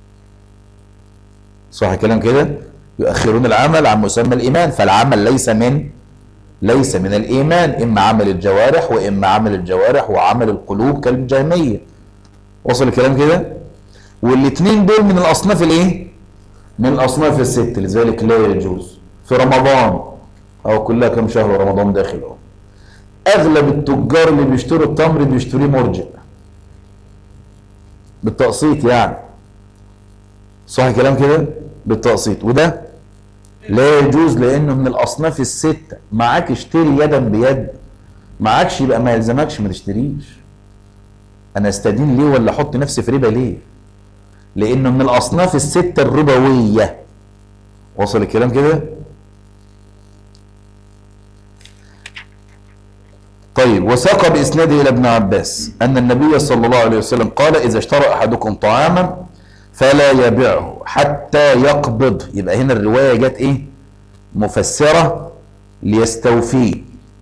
صح الكلام كده؟ يؤخرون العمل عن مسمى الإيمان. فالعمل ليس من الإيمان، إما عمل الجوارح وإما عمل الجوارح وعمل القلوب كالجهمية. وصل الكلام كده؟ والاثنين دول من الأصناف الايه؟ من الأصناف الست. لذلك لا يجوز في رمضان، أو كلها كم شهر رمضان داخل، أغلب التجار اللي بيشتروا التمر بيشتريه مرجئ بالتقسيط يعني. صح الكلام كده؟ بالتقسيط. وده لا يجوز لأنه من الأصناف الستة. معاك اشتري يدا بيد، معاكش يبقى ما يلزمكش ما تشتريش. أنا استدين ليه ولا أحط نفسي في ربا ليه؟ لأنه من الأصناف الستة الربوية. وصل الكلام كده؟ طيب، وساق بإسناده إلى ابن عباس أن النبي صلى الله عليه وسلم قال: إذا اشترى أحدكم طعاما فلا يبيعه حتى يقبض. يبقى هنا الرواية جت إيه؟ مفسرة ليستوفيه.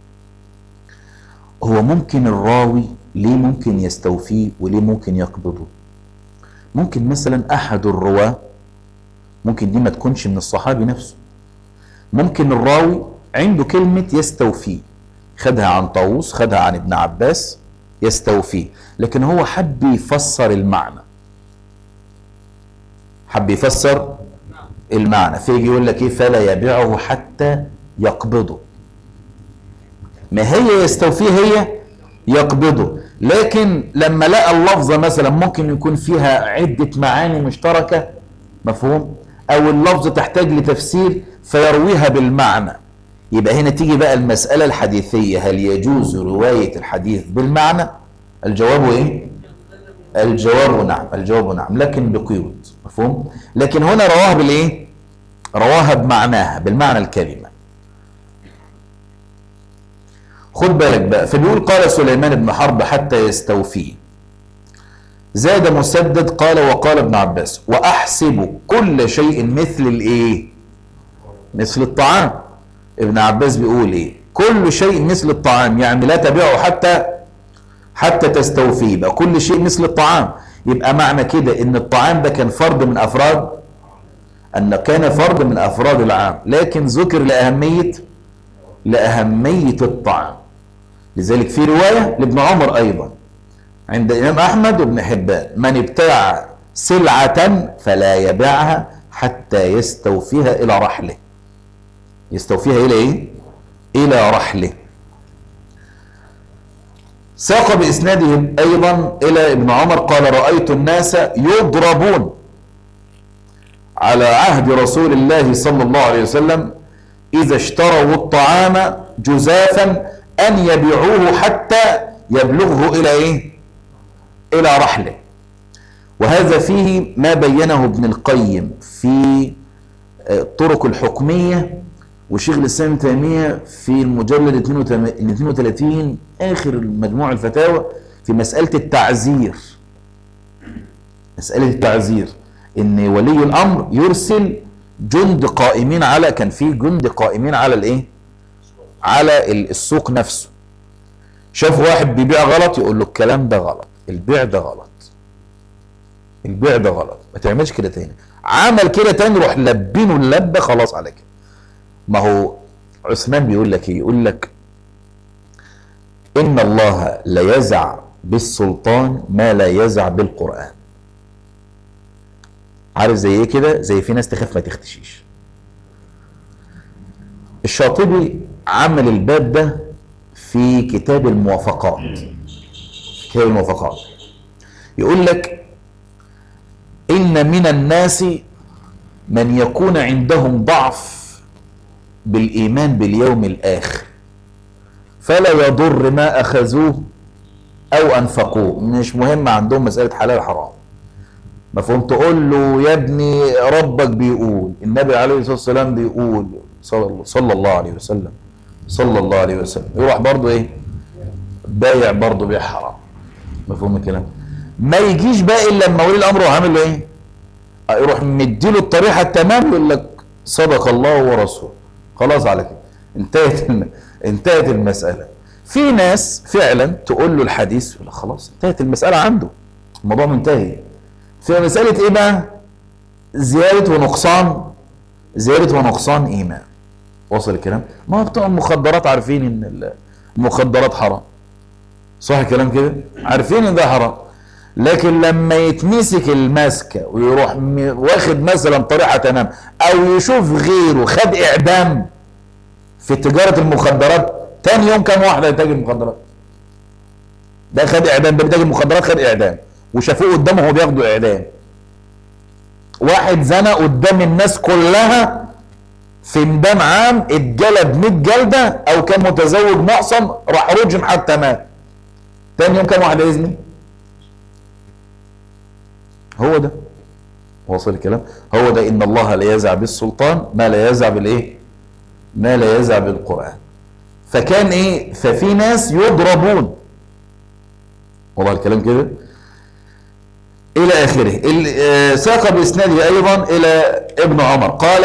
هو ممكن الراوي ليه ممكن يستوفيه وليه ممكن يقبضه؟ ممكن مثلا أحد الرواة، ممكن دي ما تكونش من الصحابي نفسه، ممكن الراوي عنده كلمة يستوفيه، خدها عن طاووس، خدها عن ابن عباس، يستوفيه، لكن هو حب يفسر المعنى، حب يفسر المعنى، فيجي يقول لك ايه؟ فلا يبيعه حتى يقبضه. ما هي يستوفيه هي يقبضه، لكن لما لقى اللفظة مثلا ممكن يكون فيها عدة معاني مشتركة، مفهوم؟ او اللفظة تحتاج لتفسير فيرويها بالمعنى. يبقى هنا تيجي بقى المسألة الحديثية: هل يجوز رواية الحديث بالمعنى؟ الجواب ايه؟ الجواب نعم، الجواب نعم، لكن بقيود، مفهوم؟ لكن هنا رواها بالايه؟ رواها بمعناها، بالمعنى الكلمة. خد بالك بقى، فبيقول: قال سليمان بن حرب حتى يستوفيه. زاد مسدد قال: وقال ابن عباس: وأحسب كل شيء مثل الايه؟ مثل الطعام. ابن عباس بيقول ايه؟ كل شيء مثل الطعام، يعني لا تبيعه حتى تستوفيه. يبقى كل شيء مثل الطعام، يبقى معنى كده ان الطعام ده كان فرد من افراد، كان فرد من افراد العام، لكن ذكر لأهمية الطعام. لذلك في رواية لابن عمر ايضا عند الإمام أحمد وابن حبان: من ابتاع سلعة فلا يبيعها حتى يستوفيها إلى رحله. يستوفيها إلى إيه؟ إلى رحله. ساق بإسناده أيضا إلى ابن عمر قال: رأيت الناس يضربون على عهد رسول الله صلى الله عليه وسلم إذا اشتروا الطعام جزافا أن يبيعوه حتى يبلغه إلى إيه؟ إلى رحله. وهذا فيه ما بينه ابن القيم في الطرق الحكمية، وشيخ الإسلام ابن تيمية في المجلد 32 آخر مجموع الفتاوى في مسألة التعزير. مسألة التعزير إن ولي الأمر يرسل جند قائمين على، كان في جند قائمين على الإيه؟ على السوق نفسه. شاف واحد بيبيع غلط يقول له الكلام ده غلط، البيع ده غلط، البيع ده غلط، ما تعملش كده تاني. عمل كده تاني روح لبينه اللبه، خلاص على كده. ما هو عثمان بيقول لك ايه؟ يقول لك ان الله لا يزع بالسلطان ما لا يزع بالقرآن. عارف زي ايه كده؟ زي في ناس تخاف ما تختشيش. الشاطبي عمل الباب ده في كتاب الموافقات. كتاب الموافقات يقول لك إن من الناس من يكون عندهم ضعف بالإيمان باليوم الآخر فلا يضر ما أخذوه أو أنفقوه. مش مهم عندهم مسألة حلال حرام. مفهوم؟ تقول له يا ابني ربك بيقول، النبي عليه الصلاة والسلام بيقول، صلى الله عليه وسلم، صلى الله عليه وسلم، يروح برضه ايه؟ بايع برضه بيع حرام. مفهوم الكلام؟ ما يجيش بقى الا لما ولي الامر عامل له ايه؟ يروح مديله الطريحه التمام يقول لك صدق الله ورسوله. خلاص على كده انتهت المساله. في ناس فعلا تقول له الحديث يقول لك خلاص انتهت المساله عنده، الموضوع منتهي. في مساله ايه بقى؟ زياده ونقصان، زياده ونقصان ايمان. وصل الكلام؟ ما بتوع المخدرات عارفين ان المخدرات حرام، صح الكلام كده؟ عارفين ان ده حرام، لكن لما يتمسك المسكه ويروح واخد مثلا طريقه تمام، او يشوف غيره خد اعدام في تجاره المخدرات، تاني يوم كام واحد هيتاجر مخدرات؟ ده خد اعدام، ده بيتاجر مخدرات خد اعدام، وشافوه قدامه وهو بياخدوا اعدام. واحد زنى قدام الناس كلها في ميدان عام، اتجلد 100 جلده، او كان متزوج معصم راح رجم حتى مات. تاني يوم كام واحد هيزني؟ هو ده. واصل الكلام؟ هو ده ان الله لا يزع بالسلطان ما لا يزع بالايه؟ ما لا يزع بالقرآن. فكان ايه؟ ففي ناس يضربون، والله الكلام كده الى اخره. ساق باسناده ايضا الى ابن عمر قال: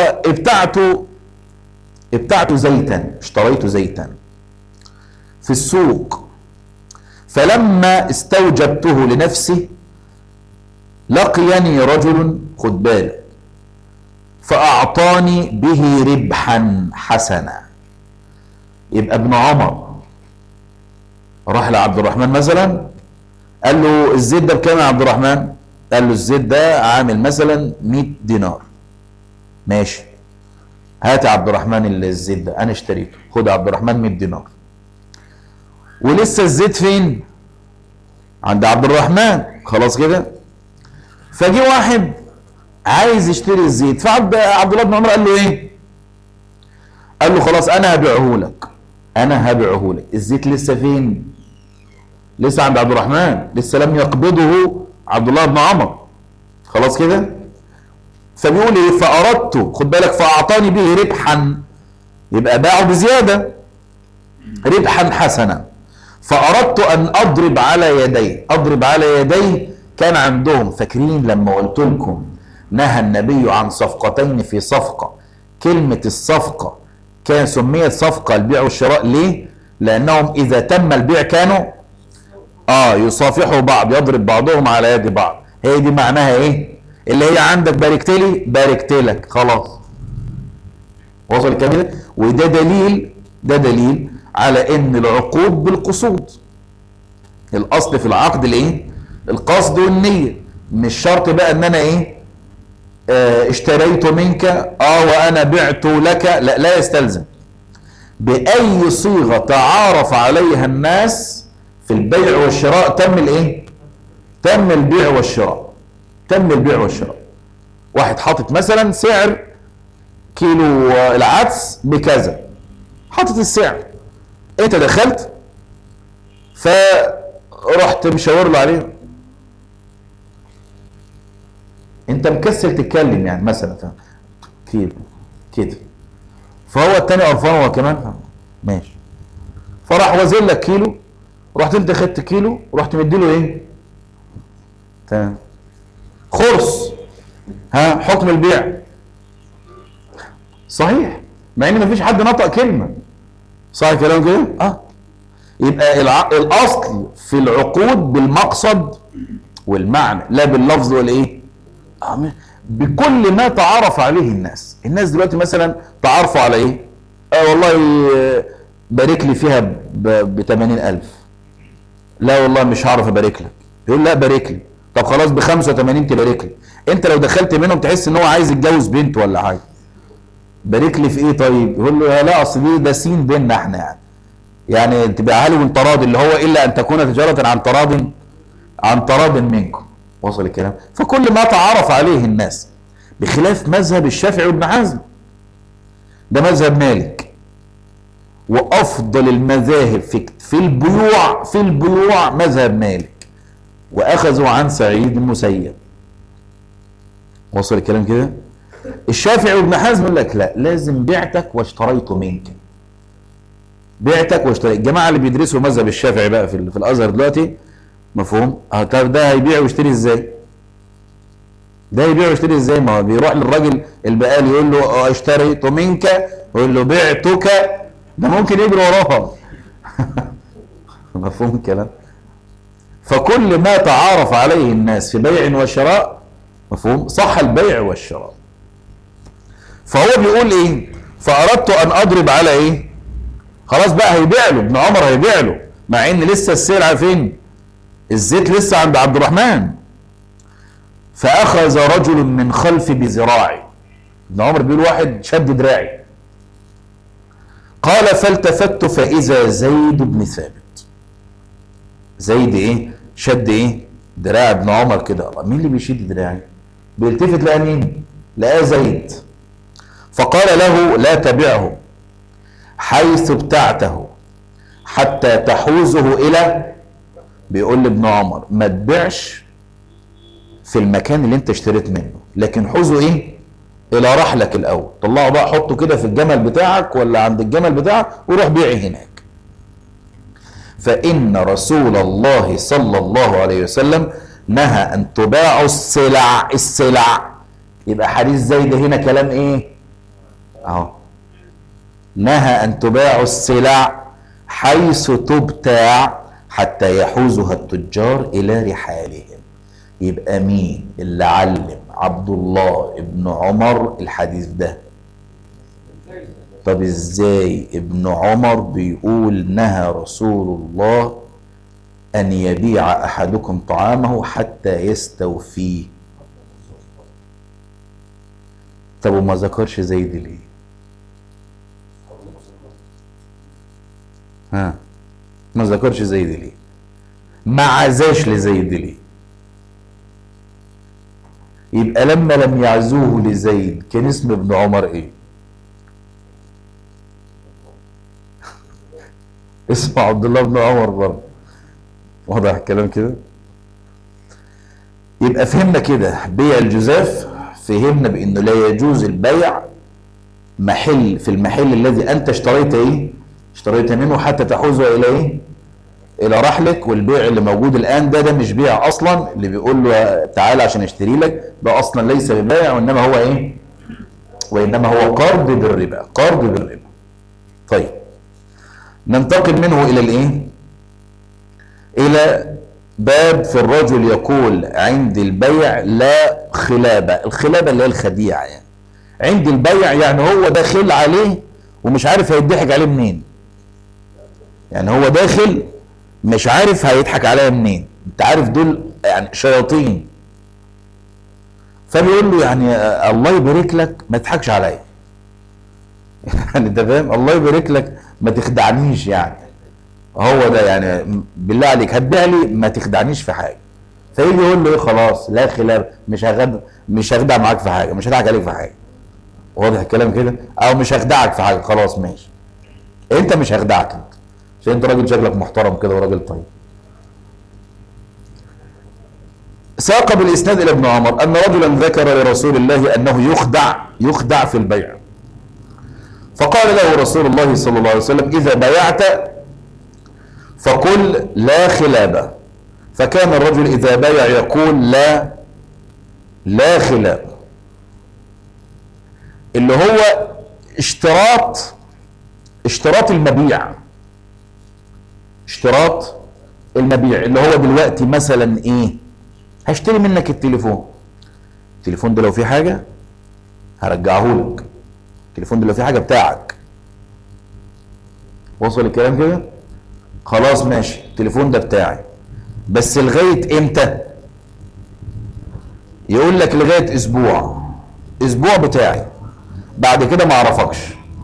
ابتعت زيتا، اشتريت زيتا في السوق، فلما استوجبته لنفسي لقيني رجل، خد بالك، فأعطاني به ربحا حسنا. يبقى ابن عمر راح لعبد الرحمن مثلا قال له الزيت ده بكام يا عبد الرحمن؟ قال له الزيت ده عامل مثلا 100 دينار. ماشي، هات يا عبد الرحمن الزيت ده انا اشتريته، خد يا عبد الرحمن 100 دينار. ولسه الزيت فين؟ عند عبد الرحمن. خلاص كده. فجي واحد عايز يشتري الزيت، فعبد الله بن عمر قال له ايه؟ قال له خلاص انا هبيعه لك، انا هبيعه لك. الزيت لسه فين؟ لسه عند عبد الرحمن، لسه لم يقبضه عبد الله بن عمر. خلاص كده. فبيقول ايه؟ فاردت، خد بالك، فاعطاني به ربحا، يبقى باعه بزياده، ربحا حسنا. فاردت ان اضرب على يديه. اضرب على يديه كان عندهم، فاكرين لما قلت لكم نهى النبي عن صفقتين في صفقه؟ كلمه الصفقه كان سميت صفقه البيع والشراء ليه؟ لانهم اذا تم البيع كانوا يصافحوا بعض، يضرب بعضهم على يد بعض. هي دي معناها ايه؟ اللي هي عندك باركت لي باركت لك، خلاص. وصل كده؟ وده دليل، ده دليل على ان العقود بالقصود. الاصل في العقد الايه؟ القصد والنيه. مش شرط بقى ان انا ايه، اشتريت منك وانا بعت لك، لا، لا يستلزم. باي صيغه تعارف عليها الناس في البيع والشراء تم الايه؟ تم البيع والشراء. تم البيع والشراء. واحد حاطط مثلا سعر كيلو العدس بكذا، حاطط السعر، انت دخلت فرحت مشاور له عليه، انت مكسل تتكلم يعني مثلا كيلو كده، فهو التاني قرفان هو كمان، ماشي، فراح وزن لك كيلو، رحت انت خدت كيلو ورحت مديله ايه؟ تمام، خرص. حكم البيع صحيح، مع ان مفيش حد نطق كلمه، صح الكلام كده؟ يبقى الاصل في العقود بالمقصد والمعنى، لا باللفظ والايه؟ بكل ما تعرف عليه الناس. الناس دلوقتي مثلا تعرفوا على ايه؟ والله بارك لي فيها ب 80,000. لا والله مش هعرف ابارك لك. يقول لا بارك لي. طب خلاص ب 85 تبارك لي. انت لو دخلت منهم تحس ان هو عايز يتجوز بنت ولا حاجه. بارك لي في ايه طيب؟ يقول له لا اصل ده سين بيننا احنا يعني تبيعها له من تراض، اللي هو الا ان تكون تجاره عن تراض منكم. وصل الكلام؟ فكل ما تعرف عليه الناس، بخلاف مذهب الشافعي وابن حزم، ده مذهب مالك، وافضل المذاهب في البيوع مذهب مالك، واخذوا عن سعيد المسيب. وصل الكلام كده؟ الشافعي وابن حزم يقول لك لا، لازم بعتك واشتريت منك. بعتك واشتريت. الجماعه اللي بيدرسوا مذهب الشافعي بقى في الازهر دلوقتي، مفهوم؟ طب ده هيبيع ويشتري ازاي؟ ده يبيع ويشتري ازاي؟ ما هو بيروح للراجل البقال يقول له اشتريت منك، يقول له بعتك، ده ممكن يجري وراها. مفهوم الكلام؟ فكل ما تعارف عليه الناس في بيع وشراء، مفهوم، صح البيع والشراء. فهو بيقول ايه؟ فاردت ان اضرب على ايه؟ خلاص بقى هيبيع له، ابن عمر هيبيع له، مع ان لسه السلعه فين؟ الزيت لسه عند عبد الرحمن. فاخذ رجل من خلفي بذراعي. ابن عمر بيقول واحد شد دراعي. قال فالتفت فاذا زيد بن ثابت. زيد ايه؟ شد ايه؟ دراع ابن عمر كده. الله، مين اللي بيشد دراعي؟ بيلتفت لقى مين؟ لقى زيد. فقال له لا تبعه حيث ابتعته حتى تحوزه الى، بيقول لابن عمر ما تبيعش في المكان اللي انت اشتريت منه، لكن حوزه ايه؟ الى رحلك الاول. طلعه بقى حطه كده في الجمل بتاعك ولا عند الجمل بتاعك وروح بيعي هناك. فان رسول الله صلى الله عليه وسلم نهى ان تباع السلع. يبقى حديث زيد هنا كلام ايه؟ اهو، نهى ان تباع السلع حيث تبتاع حتى يحوزها التجار الى رحالهم. يبقى مين اللي علم عبد الله ابن عمر الحديث ده؟ طب ازاي ابن عمر بيقول نهى رسول الله ان يبيع احدكم طعامه حتى يستوفيه؟ طب وما ذكرش زيد ليه؟ ما ذكرش زيد ليه؟ ما عزاش لزيد ليه؟ يبقى لما لم يعزوه لزيد كان اسم ابن عمر ايه؟ اسمه عبد الله بن عمر برضه. واضح الكلام كده؟ يبقى فهمنا كده بيع الجزاف، فهمنا بانه لا يجوز البيع في المحل الذي انت اشتريت ايه؟ اشتريت منه حتى تحوزه الى ايه؟ الى رحلك. والبيع اللي موجود الان ده مش بيع اصلا، اللي بيقول له تعالى عشان اشتري لك ده اصلا ليس ببيع، وانما هو ايه؟ وانما هو قرض بالربا. قرض بالربا. طيب ننتقل منه الى الايه؟ الى باب في الرجل يقول عند البيع لا خلابه. الخلابه اللي هي الخديعه يعني. عند البيع يعني هو داخل عليه ومش عارف هيضحك عليه منين. يعني هو داخل مش عارف هيضحك عليا منين، انت عارف دول يعني شياطين. فبيقول له يعني الله يبارك لك ما تضحكش عليا. يعني انت فاهم، الله يبارك لك ما تخدعنيش، يعني هو ده يعني بالله عليك هتبيع لي ما تخدعنيش في حاجه. فيجي يقول له ايه خلاص لا خلاف، مش هخدع معاك في حاجه، مش هضحك عليك في حاجه. واضح الكلام كده؟ او مش هخدعك في حاجه، خلاص ماشي. انت مش هخدعك انت، عشان انت راجل شكلك محترم كده وراجل طيب. ساق بالاسناد الى ابن عمر ان رجلا ذكر لرسول الله انه يخدع في البيع، فقال له رسول الله صلى الله عليه وسلم اذا بايعت فقل لا خلاب. فكان الرجل اذا بايع يقول لا خلاب، اللي هو اشتراط المبيع. اشتراط المبيع اللي هو دلوقتي مثلا ايه، هشتري منك التليفون ده لو في حاجه هرجعه لك، التليفون ده لو في حاجه بتاعك. وصل الكلام كده؟ خلاص ماشي، التليفون ده بتاعي، بس لغايه امتى؟ يقول لك لغايه اسبوع بتاعي، بعد كده ما اعرفكش.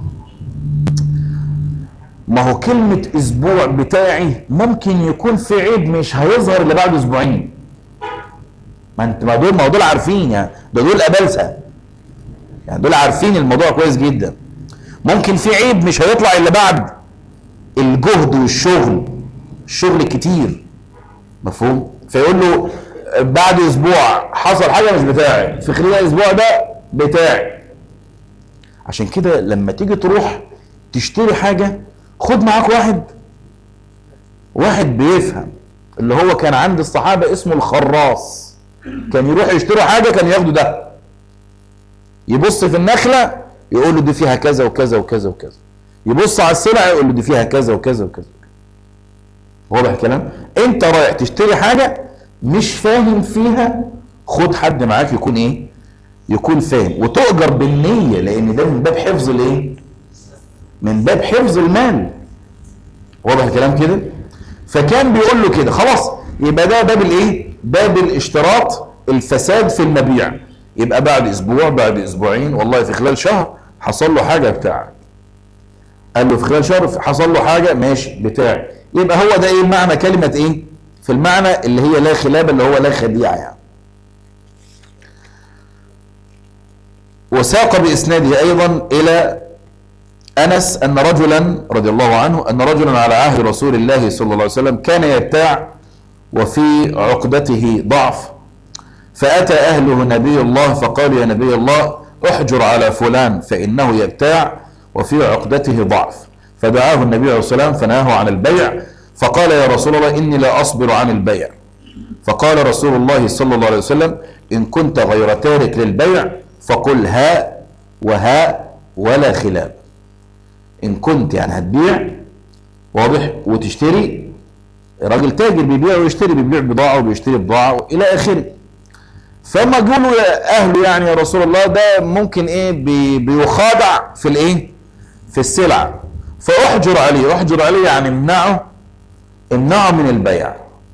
ما هو كلمه اسبوع بتاعي ممكن يكون في عيب مش هيظهر الا بعد اسبوعين. ما دول عارفين، يعني دول ابلسه، يعني دول عارفين الموضوع كويس جدا. ممكن في عيب مش هيطلع الا بعد الجهد والشغل كتير، مفهوم؟ فيقول له بعد اسبوع حصل حاجه مش بتاعي، في خلال الاسبوع ده بتاعي. عشان كده لما تيجي تروح تشتري حاجه خد معاك واحد بيفهم، اللي هو كان عند الصحابه اسمه الخراص، كان يروح يشتروا حاجه كان ياخدوا ده، يبص في النخله يقول له دي فيها كذا وكذا وكذا وكذا، يبص على السلع يقول له دي فيها كذا وكذا وكذا. واضح الكلام؟ انت رايح تشتري حاجه مش فاهم فيها، خد حد معاك يكون فاهم، وتؤجر بالنيه، لان ده من باب حفظ من باب حفظ المال. واضح الكلام كده؟ فكان بيقول له كده خلاص، يبقى ده باب باب الاشتراط الفساد في المبيع. يبقى بعد اسبوع، بعد اسبوعين، والله في خلال شهر حصل له حاجه بتاعك. قال له في خلال شهر حصل له حاجه، ماشي بتاعي. يبقى هو ده معنى كلمه في المعنى اللي هي لا خلاب، اللي هو لا خديعه يعني. وساق باسناده ايضا الى انس ان رجلا رضي الله عنه ان رجلا على عهد رسول الله صلى الله عليه وسلم كان يبتاع وفي عقدته ضعف، فاتى اهله نبي الله فقال يا نبي الله احجر على فلان فانه يبتاع وفي عقدته ضعف. فدعاه النبي عليه الصلاه والسلام فنهاه عن البيع، فقال يا رسول الله اني لا اصبر عن البيع. فقال رسول الله صلى الله عليه وسلم ان كنت غير تارك للبيع فقل هاء وهاء ولا خلاف. ان كنت يعني هتبيع، واضح، وتشتري، راجل تاجر بيبيع ويشتري، بيبيع بضاعه وبيشتري بضاعه الى اخره. فما قالوا يا اهله يعني يا رسول الله ده ممكن بيخادع في السلع، فاحجر عليه يعني امنعه من البيع.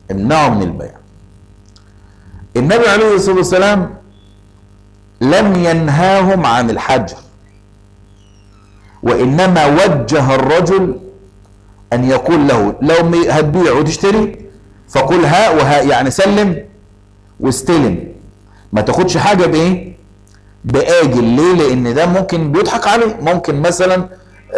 النبي عليه الصلاه والسلام لم ينهاهم عن الحجر، وانما وجه الرجل ان يقول له لو هتبيع وتشتري فقل هاء وهاء، يعني سلم واستلم، ما تاخدش حاجه باجل. ليه؟ لان ده ممكن بيضحك عليه، ممكن مثلا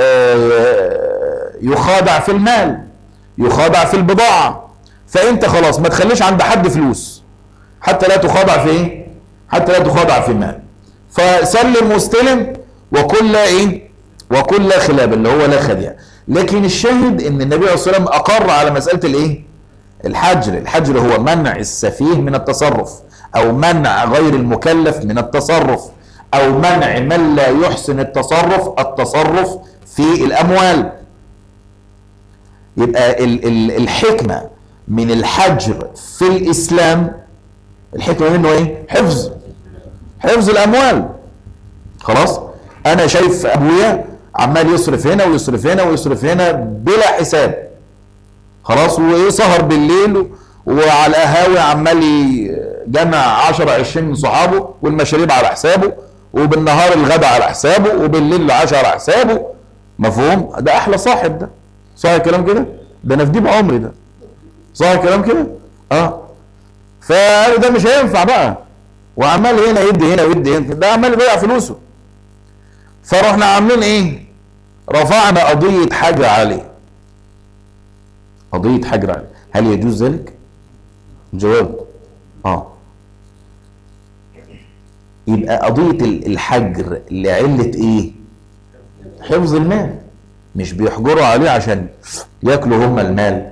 يخادع في المال، يخادع في البضاعه، فانت خلاص ما تخليش عند حد فلوس حتى لا تخادع في مال. فسلم واستلم وكل لا خلاب، اللي هو لا خديعه. لكن الشاهد ان النبي عليه الصلاه والسلام اقر على مساله الحجر هو منع السفيه من التصرف، او منع غير المكلف من التصرف، او منع من لا يحسن التصرف في الاموال. يبقى الحكمه من الحجر في الاسلام، الحكمه منه حفظ الاموال. خلاص، انا شايف ابويا عمال يصرف هنا ويصرف هنا ويصرف هنا بلا حساب، خلاص، وايه سهر بالليل وعلى القهاوي عمال جمع 10 20 من صحابه، والمشاريب على حسابه، وبالنهار الغدا على حسابه، وبالليل العشاء على حسابه. مفهوم؟ ده احلى صاحب ده. صح الكلام كده؟ ده انا في دي بعمري ده. صح الكلام كده؟ اه. فده مش هينفع بقى، وعمال هنا يدي هنا ويدي هنا، ده عمال يضيع فلوسه. فرحنا عاملين ايه؟ رفعنا قضية حجر عليه. قضية حجر عليه. هل يجوز ذلك؟ جواب يبقى قضية الحجر لعلة ايه؟ حفظ المال. مش بيحجروا عليه عشان ياكلوا هم المال.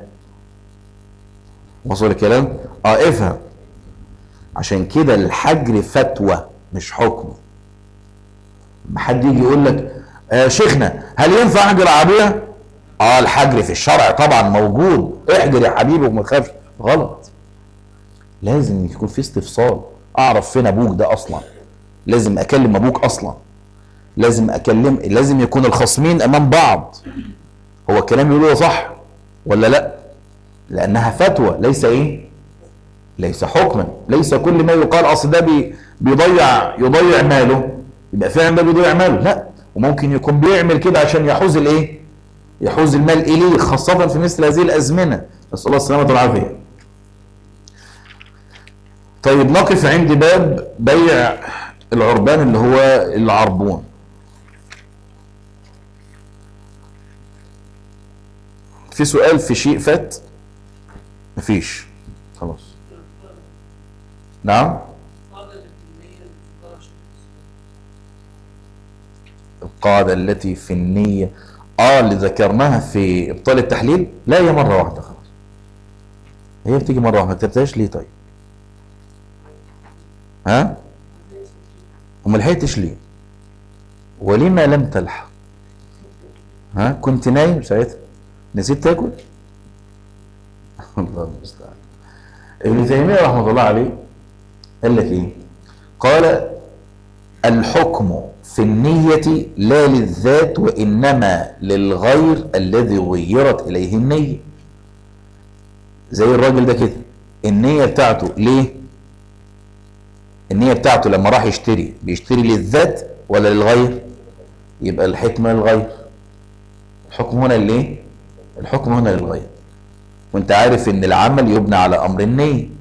وصل الكلام؟ افهم. عشان كده الحجر فتوى مش حكم. ما حد يجي يقول لك شيخنا هل ينفع احجر عربيه؟ الحجر في الشرع طبعا موجود، احجر يا حبيبي وما تخافش. غلط. لازم يكون في استفسار، اعرف فين ابوك ده اصلا، لازم اكلم ابوك اصلا، لازم يكون الخصمين امام بعض. هو الكلام يقوله صح ولا لا؟ لانها فتوى ليس ايه؟ ليس حكما. ليس كل ما يقال اصل ده يضيع ماله يبقى فعلا ده بيضيع ماله، لا. وممكن يكون بيعمل كده عشان يحوز الايه؟ يحوز المال اليه، خاصة في مثل هذه الازمنة. نسأل الله السلامة والعافية. طيب نقف عند باب بيع العربان اللي هو العربون. في سؤال في شيء فات؟ مفيش. خلاص. نعم. القاعدة التي في النية اللي ذكرناها في ابطال التحليل، لا هي مرة واحدة خلاص. هي بتيجي مرة واحدة. ما كتبتهاش ليه طيب؟ ها؟ وما لحقتش ليه؟ ولما لم تلحق؟ ها؟ كنت نايم ساعتها؟ نسيت تاكل؟ الله المستعان. ابن تيمية رحمة الله عليه قال لك ايه؟ قال الحكم في النية لا للذات وإنما للغير الذي غيرت إليه النية. زي الراجل ده كده، النية بتاعته ليه؟ النية بتاعته لما راح يشتري بيشتري للذات ولا للغير؟ يبقى الحكمة للغير. الحكم هنا ليه؟ الحكم هنا للغير. وانت عارف ان العمل يبنى على امر النية.